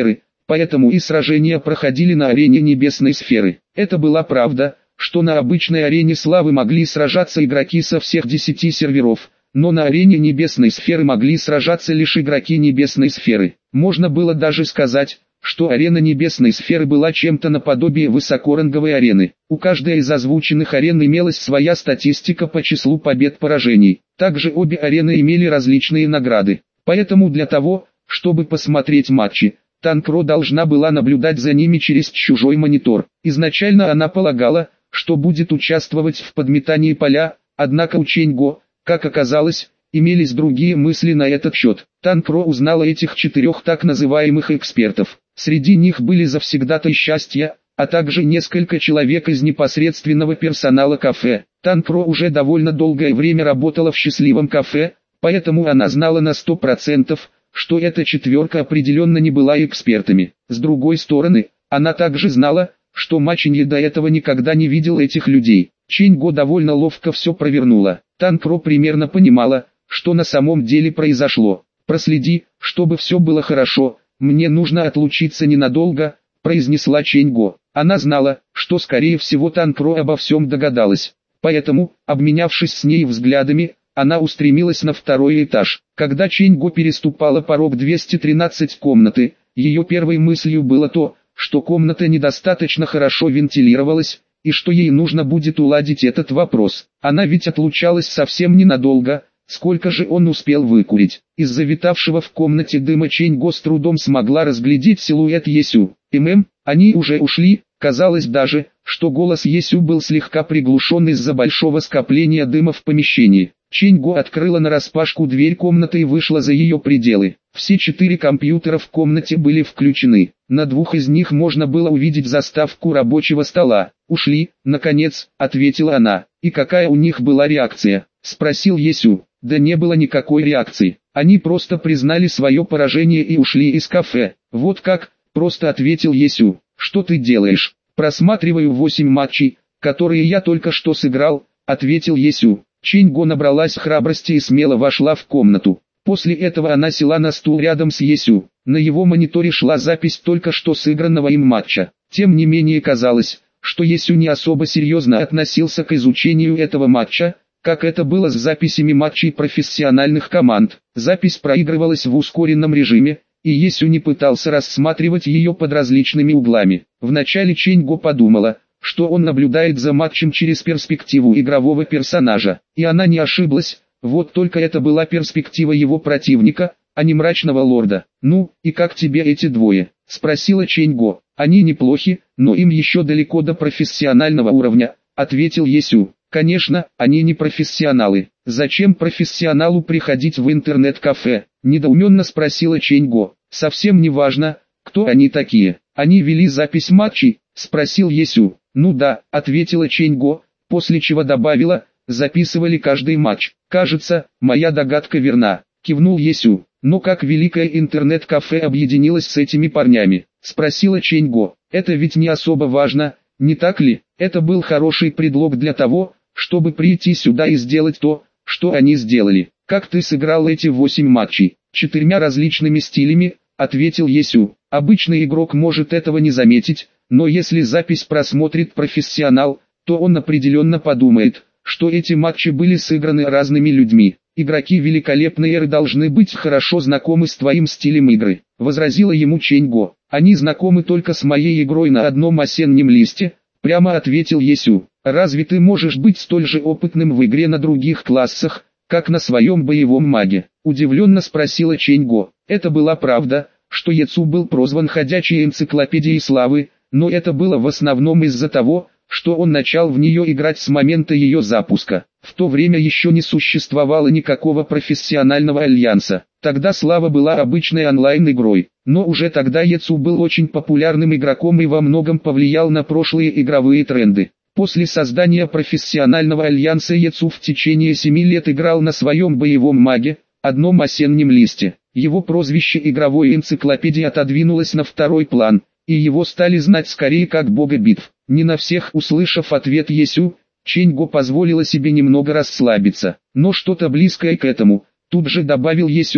поэтому и сражения проходили на арене небесной сферы. Это была правда, что на обычной арене славы могли сражаться игроки со всех десяти серверов, но на арене небесной сферы могли сражаться лишь игроки небесной сферы. Можно было даже сказать, что арена небесной сферы была чем-то наподобие высокоранговой арены. У каждой из озвученных арен имелась своя статистика по числу побед-поражений. Также обе арены имели различные награды. Поэтому для того, чтобы посмотреть матчи, Танкро должна была наблюдать за ними через чужой монитор. Изначально она полагала, что будет участвовать в подметании поля, однако у Ченьго, как оказалось, имелись другие мысли на этот счет. Танкро узнала этих четырех так называемых экспертов. Среди них были завсегдатай счастья, а также несколько человек из непосредственного персонала кафе. Танкро уже довольно долгое время работала в счастливом кафе, поэтому она знала на сто процентов, что эта четверка определенно не была экспертами. С другой стороны, она также знала, что Мачинье до этого никогда не видел этих людей. Ченьго довольно ловко все провернула. Танкро примерно понимала, что на самом деле произошло. «Проследи, чтобы все было хорошо, мне нужно отлучиться ненадолго», — произнесла Ченьго. Она знала, что скорее всего Танкро обо всем догадалась. Поэтому, обменявшись с ней взглядами, она устремилась на второй этаж. Когда Ченьго переступала порог двести тринадцатой комнаты, ее первой мыслью было то, что комната недостаточно хорошо вентилировалась, и что ей нужно будет уладить этот вопрос. Она ведь отлучалась совсем ненадолго. Сколько же он успел выкурить? Из-за витавшего в комнате дыма Ченьго с трудом смогла разглядеть силуэт Есю. «Мм, они уже ушли». Казалось даже, что голос Есю был слегка приглушен из-за большого скопления дыма в помещении. Ченьго открыла нараспашку дверь комнаты и вышла за ее пределы. Все четыре компьютера в комнате были включены. На двух из них можно было увидеть заставку рабочего стола. «Ушли, наконец», — ответила она. «И какая у них была реакция?» — спросил Есю. Да не было никакой реакции. Они просто признали свое поражение и ушли из кафе. «Вот как?» — просто ответил Есю. «Что ты делаешь?» «Просматриваю восемь матчей, которые я только что сыграл», — ответил Есю. Ченьго набралась храбрости и смело вошла в комнату. После этого она села на стул рядом с Есю. На его мониторе шла запись только что сыгранного им матча. Тем не менее казалось, что Есю не особо серьезно относился к изучению этого матча, как это было с записями матчей профессиональных команд. Запись проигрывалась в ускоренном режиме, и Есю не пытался рассматривать ее под различными углами. Вначале Ченьго подумала, что он наблюдает за матчем через перспективу игрового персонажа, и она не ошиблась, вот только это была перспектива его противника, а не мрачного лорда. «Ну, и как тебе эти двое?» — спросила Ченьго. «Они неплохи, но им еще далеко до профессионального уровня», — ответил Есю. «Конечно, они не профессионалы. Зачем профессионалу приходить в интернет-кафе?» — недоуменно спросила Ченьго. «Совсем не важно, кто они такие. Они вели запись матчей?» — спросил Есю. «Ну да», — ответила Ченьго, после чего добавила, «записывали каждый матч». «Кажется, моя догадка верна», — кивнул Есю. «Но как великое интернет-кафе объединилось с этими парнями?» — спросила Ченьго. «Это ведь не особо важно, не так ли? Это был хороший предлог для того, чтобы прийти сюда и сделать то, что они сделали». «Как ты сыграл эти восемь матчей?» «Четырьмя различными стилями», — ответил Есю. «Обычный игрок может этого не заметить, но если запись просмотрит профессионал, то он определенно подумает, что эти матчи были сыграны разными людьми. Игроки великолепной эры должны быть хорошо знакомы с твоим стилем игры», — возразила ему Ченьго. «Они знакомы только с моей игрой на одном осеннем листе», — прямо ответил Есю. «Разве ты можешь быть столь же опытным в игре на других классах, как на своем боевом маге?» — удивленно спросила Ченьго. Это была правда, что Есю был прозван ходячей энциклопедией славы, но это было в основном из-за того, что он начал в нее играть с момента ее запуска. В то время еще не существовало никакого профессионального альянса. Тогда слава была обычной онлайн-игрой. Но уже тогда Есю был очень популярным игроком и во многом повлиял на прошлые игровые тренды. После создания профессионального альянса Есю в течение семи лет играл на своем боевом маге, одном осеннем листе. Его прозвище игровой энциклопедии отодвинулось на второй план, и его стали знать скорее как бога битв. Не на всех услышав ответ Есю, Ченьго позволила себе немного расслабиться. Но что-то близкое к этому, тут же добавил Есю,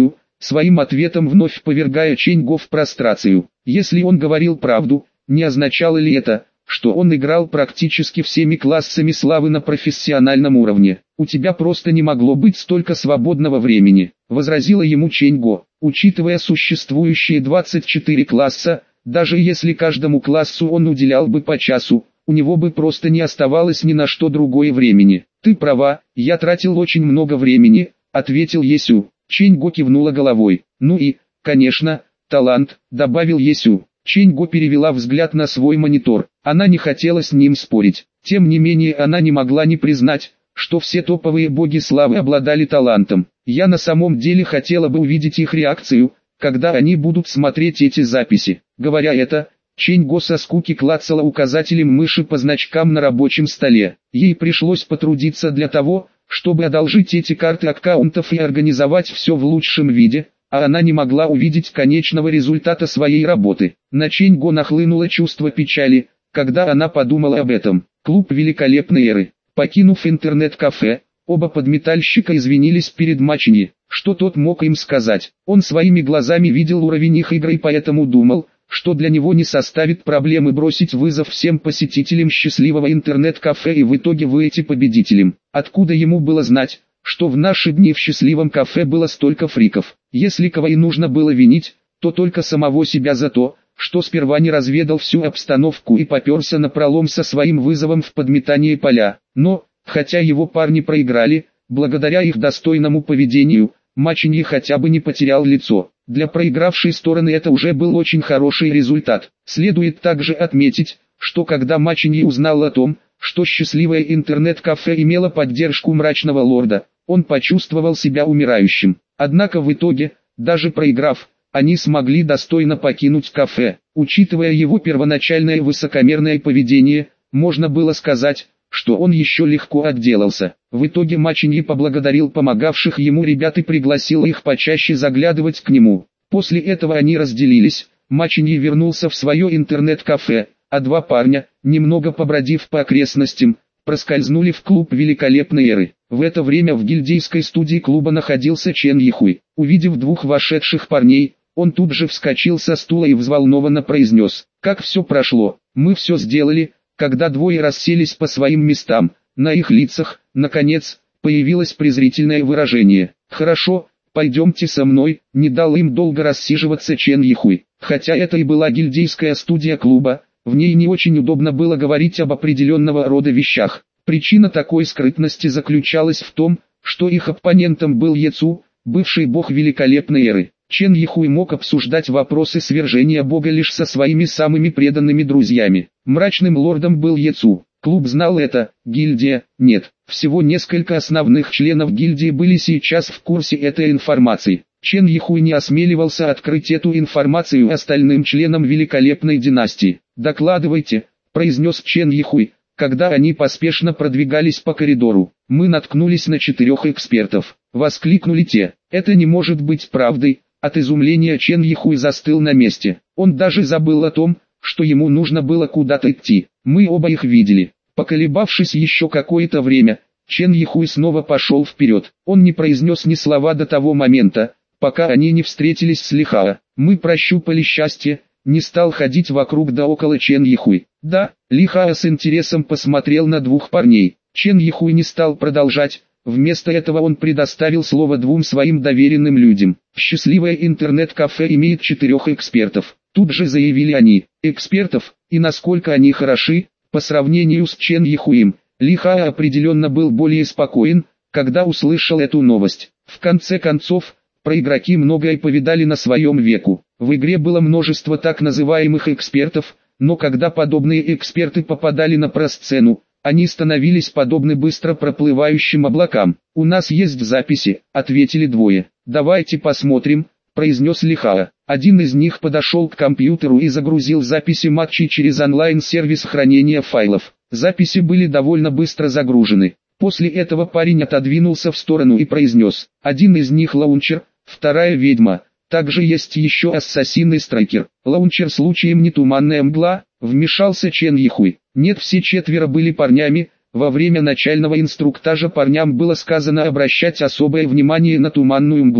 своим ответом вновь повергая Чэнь Го в прострацию. Если он говорил правду, не означало ли это, что он играл практически всеми классами славы на профессиональном уровне? «У тебя просто не могло быть столько свободного времени», — возразила ему Чэнь Го. «Учитывая существующие двадцать четыре класса, даже если каждому классу он уделял бы по часу, у него бы просто не оставалось ни на что другое времени». «Ты права, я тратил очень много времени», — ответил Есю. Чэнь Го кивнула головой. «Ну и, конечно, талант», — добавил Есю. Чэнь Го перевела взгляд на свой монитор. Она не хотела с ним спорить. Тем не менее она не могла не признать, что все топовые боги славы обладали талантом. Я на самом деле хотела бы увидеть их реакцию, когда они будут смотреть эти записи. Говоря это, Чэнь Го со скуки клацала указателем мыши по значкам на рабочем столе. Ей пришлось потрудиться для того, чтобы одолжить эти карты аккаунтов и организовать все в лучшем виде, а она не могла увидеть конечного результата своей работы. На Чэнь Го нахлынуло чувство печали, когда она подумала об этом. Клуб великолепной эры. Покинув интернет-кафе, оба подметальщика извинились перед Мачиньи. Что тот мог им сказать? Он своими глазами видел уровень их игры и поэтому думал, что для него не составит проблемы бросить вызов всем посетителям счастливого интернет-кафе и в итоге выйти победителем. Откуда ему было знать, что в наши дни в счастливом кафе было столько фриков? Если кого и нужно было винить, то только самого себя за то, что сперва не разведал всю обстановку и поперся напролом со своим вызовом в подметание поля. Но, хотя его парни проиграли, благодаря их достойному поведению, Мачиньи хотя бы не потерял лицо. Для проигравшей стороны это уже был очень хороший результат. Следует также отметить, что когда Мачиньи узнал о том, что счастливое интернет-кафе имело поддержку мрачного лорда, он почувствовал себя умирающим. Однако в итоге, даже проиграв, они смогли достойно покинуть кафе. Учитывая его первоначальное высокомерное поведение, можно было сказать, что он еще легко отделался. В итоге Мачиньи поблагодарил помогавших ему ребят и пригласил их почаще заглядывать к нему. После этого они разделились, Мачиньи вернулся в свое интернет-кафе, а два парня, немного побродив по окрестностям, проскользнули в клуб великолепной эры. В это время в гильдейской студии клуба находился Чен Йихуй. Увидев двух вошедших парней, он тут же вскочил со стула и взволнованно произнес: «Как все прошло? Мы все сделали». Когда двое расселись по своим местам, на их лицах, наконец, появилось презрительное выражение. «Хорошо, пойдемте со мной», — не дал им долго рассиживаться Чен Йихуй. Хотя это и была гильдейская студия клуба, в ней не очень удобно было говорить об определенного рода вещах. Причина такой скрытности заключалась в том, что их оппонентом был Ецу, бывший бог великолепной эры. Чен Йихуй мог обсуждать вопросы свержения бога лишь со своими самыми преданными друзьями. Мрачным лордом был Ецу. Клуб знал это, гильдия – нет. Всего несколько основных членов гильдии были сейчас в курсе этой информации. Чен Йихуй не осмеливался открыть эту информацию остальным членам великолепной династии. «Докладывайте», – произнес Чен Йихуй, когда они поспешно продвигались по коридору. «Мы наткнулись на четырех экспертов», – воскликнули те. «Это не может быть правдой». От изумления Чен Йихуй застыл на месте. Он даже забыл о том, что ему нужно было куда-то идти. «Мы оба их видели». Поколебавшись еще какое-то время, Чен Йихуй снова пошел вперед. Он не произнес ни слова до того момента, пока они не встретились с Лихао. «Мы прощупали счастье», не стал ходить вокруг да около Чен Йихуй. «Да», Лихао с интересом посмотрел на двух парней. Чен Йихуй не стал продолжать. Вместо этого он предоставил слово двум своим доверенным людям. «Счастливое интернет-кафе имеет четырех экспертов», тут же заявили они. «Экспертов, и насколько они хороши?» По сравнению с Чен Йихуем, Лихао определенно был более спокоен, когда услышал эту новость. В конце концов, про игроки многое повидали на своем веку. В игре было множество так называемых экспертов, но когда подобные эксперты попадали на просцену, они становились подобны быстро проплывающим облакам. «У нас есть записи», — ответили двое. «Давайте посмотрим», — произнес Лихао. Один из них подошел к компьютеру и загрузил записи матчей через онлайн-сервис хранения файлов. Записи были довольно быстро загружены. После этого парень отодвинулся в сторону и произнес: «Один из них лаунчер, вторая ведьма. Также есть еще ассасин и страйкер. Лаунчер случаем не туманная мгла», — вмешался Чен Йихуй. «Нет, все четверо были парнями». Во время начального инструктажа парням было сказано обращать особое внимание на туманную мглу.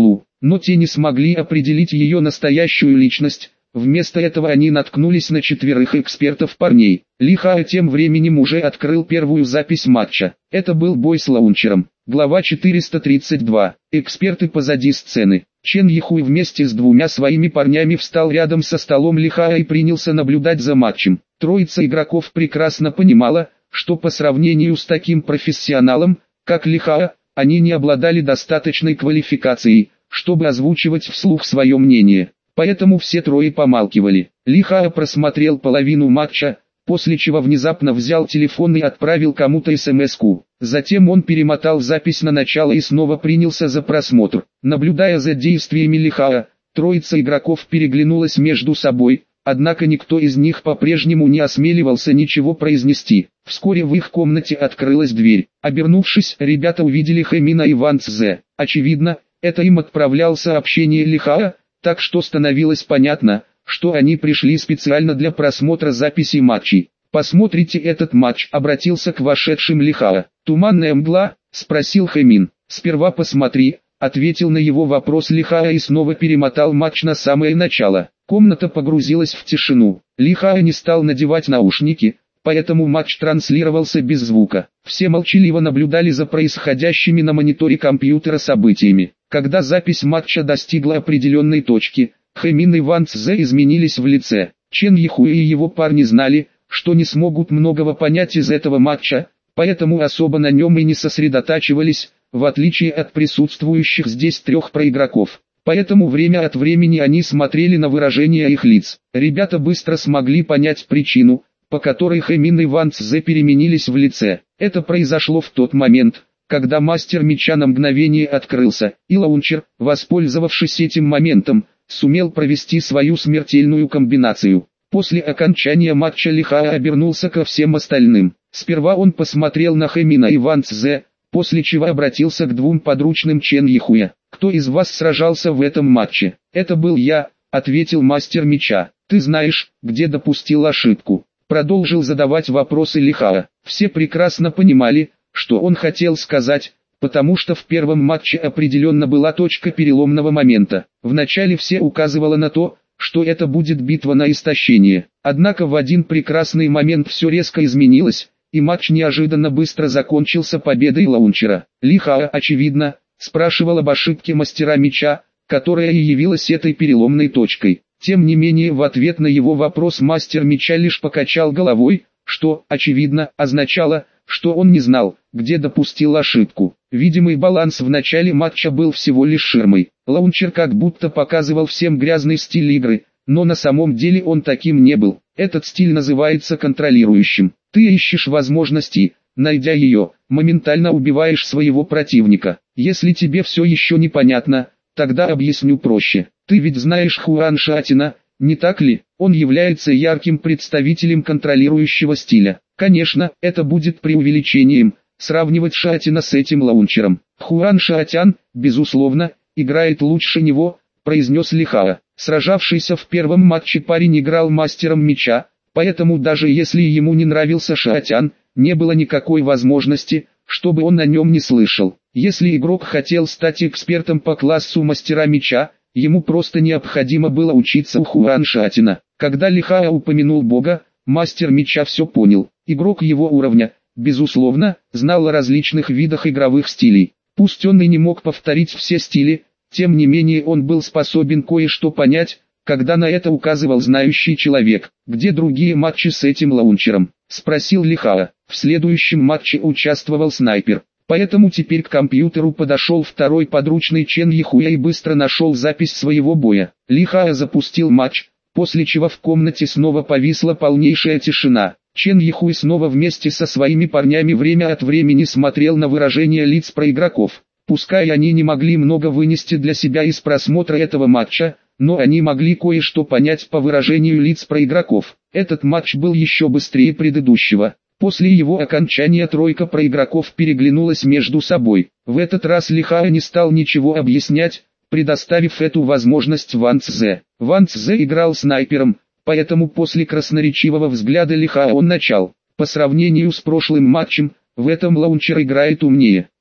но те не смогли определить ее настоящую личность. Вместо этого они наткнулись на четверых экспертов-парней. Ли Хао тем временем уже открыл первую запись матча. Это был бой с лаунчером. Глава четыреста тридцать два. Эксперты позади сцены. Чен Йихуй вместе с двумя своими парнями встал рядом со столом Ли Хао и принялся наблюдать за матчем. Троица игроков прекрасно понимала, что по сравнению с таким профессионалом, как Ли Хао, они не обладали достаточной квалификацией, чтобы озвучивать вслух свое мнение. Поэтому все трое помалкивали. Ли Хао просмотрел половину матча, после чего внезапно взял телефон и отправил кому-то смс-ку. Затем он перемотал запись на начало и снова принялся за просмотр. Наблюдая за действиями Ли Хао, троица игроков переглянулась между собой, однако никто из них по-прежнему не осмеливался ничего произнести. Вскоре в их комнате открылась дверь. Обернувшись, ребята увидели Хэмина и Ван Цзэ. Очевидно, это им отправлял сообщение Ли Хао, так что становилось понятно, что они пришли специально для просмотра записей матчей. «Посмотрите этот матч», — обратился к вошедшим Ли Хао. «Туманная мгла?» — спросил Хэмин. «Сперва посмотри», — ответил на его вопрос Ли Хао и снова перемотал матч на самое начало. Комната погрузилась в тишину. Ли Хао не стал надевать наушники, поэтому матч транслировался без звука. Все молчаливо наблюдали за происходящими на мониторе компьютера событиями. Когда запись матча достигла определенной точки, Хэмин и Ван Цзэ изменились в лице. Чен Йихуй и его парни знали, что не смогут многого понять из этого матча, поэтому особо на нем и не сосредотачивались, в отличие от присутствующих здесь трех проигроков. Поэтому время от времени они смотрели на выражения их лиц. Ребята быстро смогли понять причину, по которой Хэмин и Ван Цзэ переменились в лице. Это произошло в тот момент, когда мастер меча на мгновение открылся, и лаунчер, воспользовавшись этим моментом, сумел провести свою смертельную комбинацию. После окончания матча Ли Хао обернулся ко всем остальным. Сперва он посмотрел на Хэмина и Ван Цзэ, после чего обратился к двум подручным Чен Йихуя. «Кто из вас сражался в этом матче?» «Это был я», — ответил мастер меча. «Ты знаешь, где допустил ошибку?» Продолжил задавать вопросы Ли Хао. Все прекрасно понимали, что он хотел сказать, потому что в первом матче определенно была точка переломного момента. Вначале все указывало на то, что это будет битва на истощение. Однако в один прекрасный момент все резко изменилось, и матч неожиданно быстро закончился победой лаунчера. Ли Хао, очевидно, спрашивал об ошибке мастера меча, которая и явилась этой переломной точкой. Тем не менее, в ответ на его вопрос мастер меча лишь покачал головой, что, очевидно, означало, что он не знал, где допустил ошибку. Видимый баланс в начале матча был всего лишь ширмой. Лаунчер как будто показывал всем грязный стиль игры, но на самом деле он таким не был. Этот стиль называется контролирующим. Ты ищешь возможности, найдя ее, моментально убиваешь своего противника. Если тебе все еще непонятно, тогда объясню проще. Ты ведь знаешь Хуан Шаотина, не так ли? Он является ярким представителем контролирующего стиля. Конечно, это будет преувеличением, сравнивать Шаотина с этим лаунчером. Хуан Шаотян, безусловно, играет лучше него, произнес Ли Хао. Сражавшийся в первом матче парень играл мастером меча, поэтому даже если ему не нравился Шаотян, не было никакой возможности, чтобы он о нем не слышал. Если игрок хотел стать экспертом по классу мастера меча, ему просто необходимо было учиться у Хуан Шаотина. Когда Ли Хао упомянул бога, мастер меча все понял. Игрок его уровня, безусловно, знал о различных видах игровых стилей. Пусть он и не мог повторить все стили, тем не менее он был способен кое-что понять, когда на это указывал знающий человек. «Где другие матчи с этим лаунчером?» – спросил Ли Хао. В следующем матче участвовал снайпер. Поэтому теперь к компьютеру подошел второй подручный Чен Йихуя и быстро нашел запись своего боя. Ли Хао запустил матч, после чего в комнате снова повисла полнейшая тишина. Чен Йихуй снова вместе со своими парнями время от времени смотрел на выражения лиц проигроков. Пускай они не могли много вынести для себя из просмотра этого матча, но они могли кое-что понять по выражению лиц проигроков. Этот матч был еще быстрее предыдущего. После его окончания тройка проигроков переглянулась между собой. В этот раз Ли Хао не стал ничего объяснять, предоставив эту возможность Ван Цзэ. Ван Цзэ играл снайпером, поэтому после красноречивого взгляда Ли Хао он начал. По сравнению с прошлым матчем, в этом лаунчер играет умнее.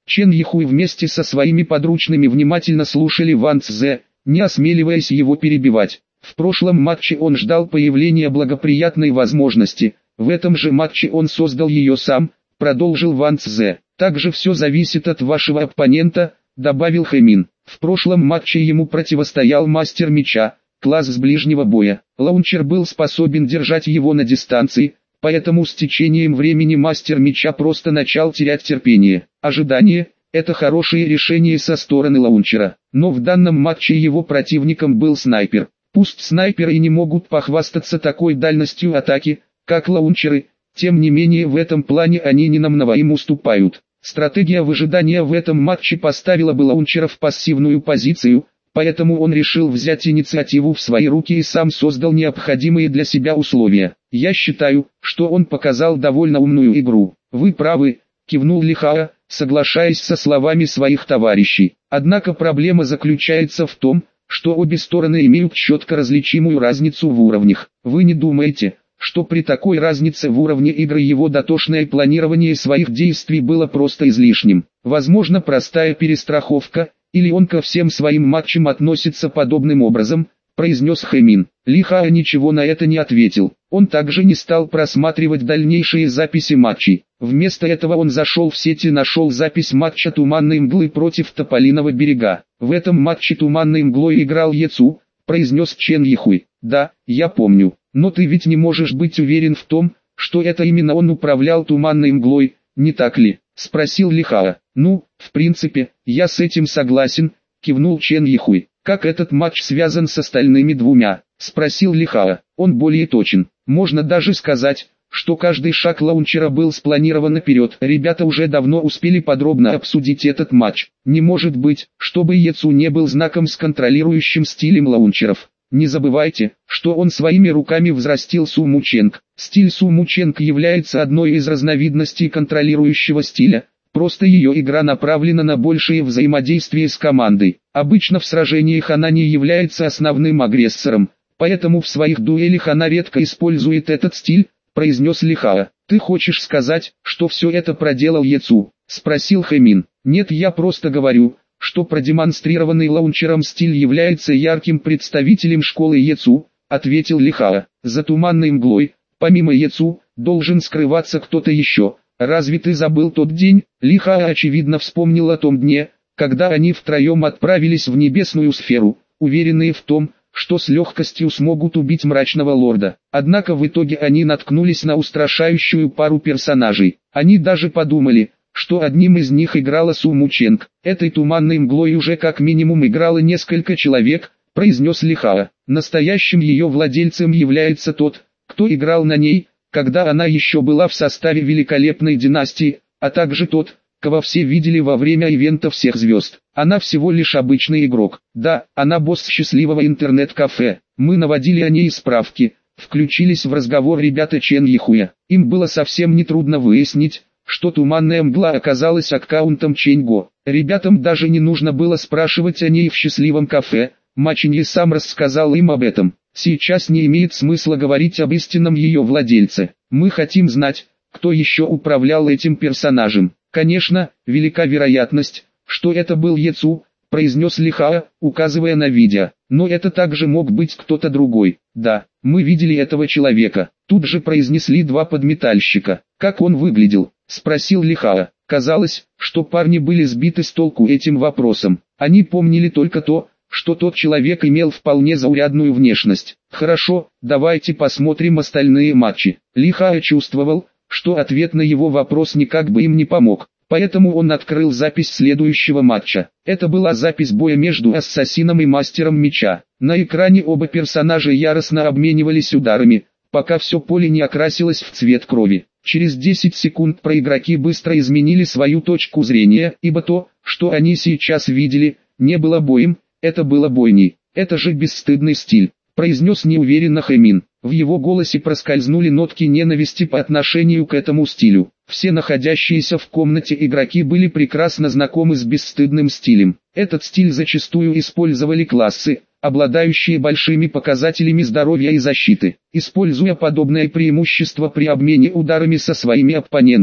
Чен Йихуй вместе со своими подручными внимательно слушали Ван Цзэ, не осмеливаясь его перебивать. В прошлом матче он ждал появления благоприятной возможности, в этом же матче он создал ее сам, продолжил Ван Цзэ. Также все зависит от вашего оппонента, добавил Хэмин. В прошлом матче ему противостоял мастер меча, класс с ближнего боя. Лаунчер был способен держать его на дистанции, поэтому с течением времени мастер меча просто начал терять терпение. Ожидание – это хорошее решение со стороны лаунчера, но в данном матче его противником был снайпер. Пусть снайперы и не могут похвастаться такой дальностью атаки, как лаунчеры, тем не менее в этом плане они не намного им уступают. Стратегия выжидания в этом матче поставила бы лаунчера в пассивную позицию, поэтому он решил взять инициативу в свои руки и сам создал необходимые для себя условия. Я считаю, что он показал довольно умную игру. Вы правы, кивнул Ли Хао, соглашаясь со словами своих товарищей. Однако проблема заключается в том, что обе стороны имеют четко различимую разницу в уровнях. Вы не думаете, что при такой разнице в уровне игры его дотошное планирование своих действий было просто излишним? Возможно, простая перестраховка, или он ко всем своим матчам относится подобным образом, произнес Хэмин. Ли Хао ничего на это не ответил. Он также не стал просматривать дальнейшие записи матчей. Вместо этого он зашел в сеть и нашел запись матча Туманной Мглы против Тополиного берега. В этом матче Туманной Мглой играл Ецу, произнес Чен Йихуй. Да, я помню, но ты ведь не можешь быть уверен в том, что это именно он управлял Туманной Мглой, не так ли? Спросил Ли Хао. Ну, в принципе, я с этим согласен, кивнул Чен Йихуй. Как этот матч связан с остальными двумя? Спросил Ли Хао. Он более точен. Можно даже сказать, что каждый шаг лаунчера был спланирован наперед. Ребята уже давно успели подробно обсудить этот матч. Не может быть, чтобы Ецу не был знаком с контролирующим стилем лаунчеров. Не забывайте, что он своими руками взрастил Су Мученг. Стиль Су Мученг является одной из разновидностей контролирующего стиля. Просто ее игра направлена на большее взаимодействие с командой. Обычно в сражениях она не является основным агрессором, поэтому в своих дуэлях она редко использует этот стиль, произнес Ли Хао. Ты хочешь сказать, что все это проделал Ецу? Спросил Хэмин. Нет, я просто говорю, что продемонстрированный лаунчером стиль является ярким представителем школы Ецу, ответил Ли Хао. За Туманной Мглой, помимо Ецу, должен скрываться кто-то еще. Разве ты забыл тот день? Ли Хао очевидно вспомнил о том дне, когда они втроем отправились в небесную сферу, уверенные в том, что с легкостью смогут убить мрачного лорда. Однако в итоге они наткнулись на устрашающую пару персонажей. Они даже подумали, что одним из них играла Су Мученг. Этой Туманной Мглой уже как минимум играло несколько человек, произнес Ли Хао. Настоящим ее владельцем является тот, кто играл на ней, когда она еще была в составе великолепной династии, а также тот, кого все видели во время ивента всех звезд. Она всего лишь обычный игрок. Да, она босс счастливого интернет-кафе. Мы наводили о ней справки, включились в разговор ребята Чен Йихуя. Им было совсем нетрудно выяснить, что Туманная Мгла оказалась аккаунтом Чэнь Го. Ребятам даже не нужно было спрашивать о ней в счастливом кафе, Ма Чиньи сам рассказал им об этом. Сейчас не имеет смысла говорить об истинном ее владельце. Мы хотим знать, кто еще управлял этим персонажем. Конечно, велика вероятность, что это был Ецу, произнес Ли Хао, указывая на видео. Но это также мог быть кто-то другой. Да, мы видели этого человека. Тут же произнесли два подметальщика. Как он выглядел? Спросил Ли Хао. Казалось, что парни были сбиты с толку этим вопросом. Они помнили только то, что тот человек имел вполне заурядную внешность. Хорошо, давайте посмотрим остальные матчи. Ли Хао чувствовал, что ответ на его вопрос никак бы им не помог, поэтому он открыл запись следующего матча. Это была запись боя между Ассасином и Мастером Меча. На экране оба персонажа яростно обменивались ударами, пока все поле не окрасилось в цвет крови. Через десять секунд проигроки быстро изменили свою точку зрения, ибо то, что они сейчас видели, не было боем, это было бойней. Это же бесстыдный стиль, произнес неуверенно Хэмин. В его голосе проскользнули нотки ненависти по отношению к этому стилю. Все находящиеся в комнате игроки были прекрасно знакомы с бесстыдным стилем. Этот стиль зачастую использовали классы, обладающие большими показателями здоровья и защиты. Используя подобное преимущество при обмене ударами со своими оппонентами,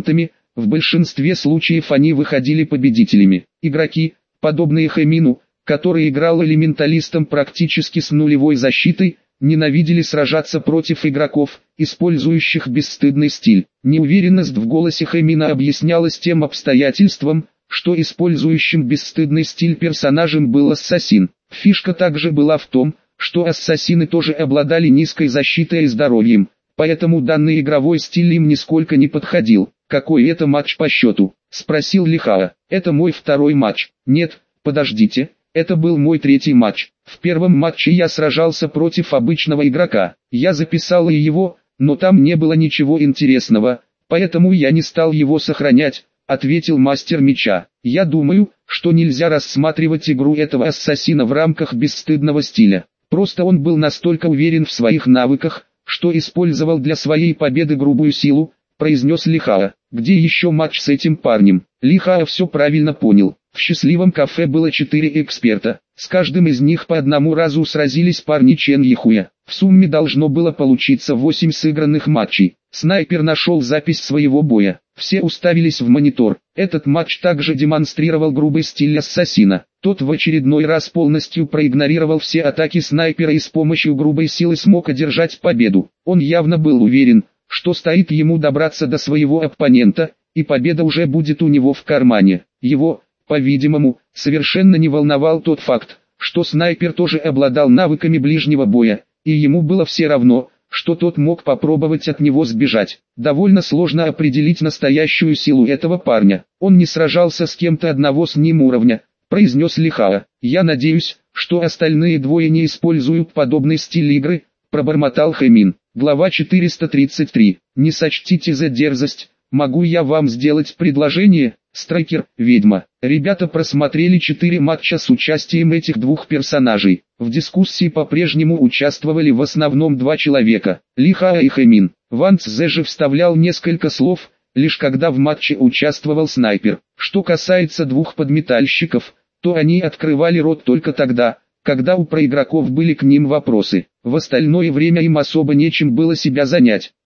в большинстве случаев они выходили победителями. Игроки, подобные Хэмину, который играл элементалистом практически с нулевой защитой, ненавидели сражаться против игроков, использующих бесстыдный стиль. Неуверенность в голосе Хэмина объяснялась тем обстоятельством, что использующим бесстыдный стиль персонажем был ассасин. Фишка также была в том, что ассасины тоже обладали низкой защитой и здоровьем, поэтому данный игровой стиль им нисколько не подходил. «Какой это матч по счету?» – спросил Лихао. «Это мой второй матч». «Нет, подождите, это был мой третий матч. В первом матче я сражался против обычного игрока. Я записал и его, но там не было ничего интересного, поэтому я не стал его сохранять», — ответил мастер меча. «Я думаю, что нельзя рассматривать игру этого ассасина в рамках бесстыдного стиля. Просто он был настолько уверен в своих навыках, что использовал для своей победы грубую силу», — произнес Лихао. «Где еще матч с этим парнем?» Лихао все правильно понял. В счастливом кафе было четыре эксперта. С каждым из них по одному разу сразились парни Чен Йихуя. В сумме должно было получиться восемь сыгранных матчей. Снайпер нашел запись своего боя. Все уставились в монитор. Этот матч также демонстрировал грубый стиль ассасина. Тот в очередной раз полностью проигнорировал все атаки снайпера и с помощью грубой силы смог одержать победу. Он явно был уверен, что стоит ему добраться до своего оппонента, и победа уже будет у него в кармане. Его, по-видимому, совершенно не волновал тот факт, что снайпер тоже обладал навыками ближнего боя, и ему было все равно, что тот мог попробовать от него сбежать. Довольно сложно определить настоящую силу этого парня. Он не сражался с кем-то одного с ним уровня, произнес Лихао. «Я надеюсь, что остальные двое не используют подобный стиль игры», пробормотал Хэмин. Глава четыреста тридцать три. «Не сочтите за дерзость, могу я вам сделать предложение?» Страйкер, ведьма. Ребята просмотрели четыре матча с участием этих двух персонажей. В дискуссии по-прежнему участвовали в основном два человека, Лихао и Хэмин. Ван Цзэ же вставлял несколько слов, лишь когда в матче участвовал снайпер. Что касается двух подметальщиков, то они открывали рот только тогда, когда у проигроков были к ним вопросы. В остальное время им особо нечем было себя занять.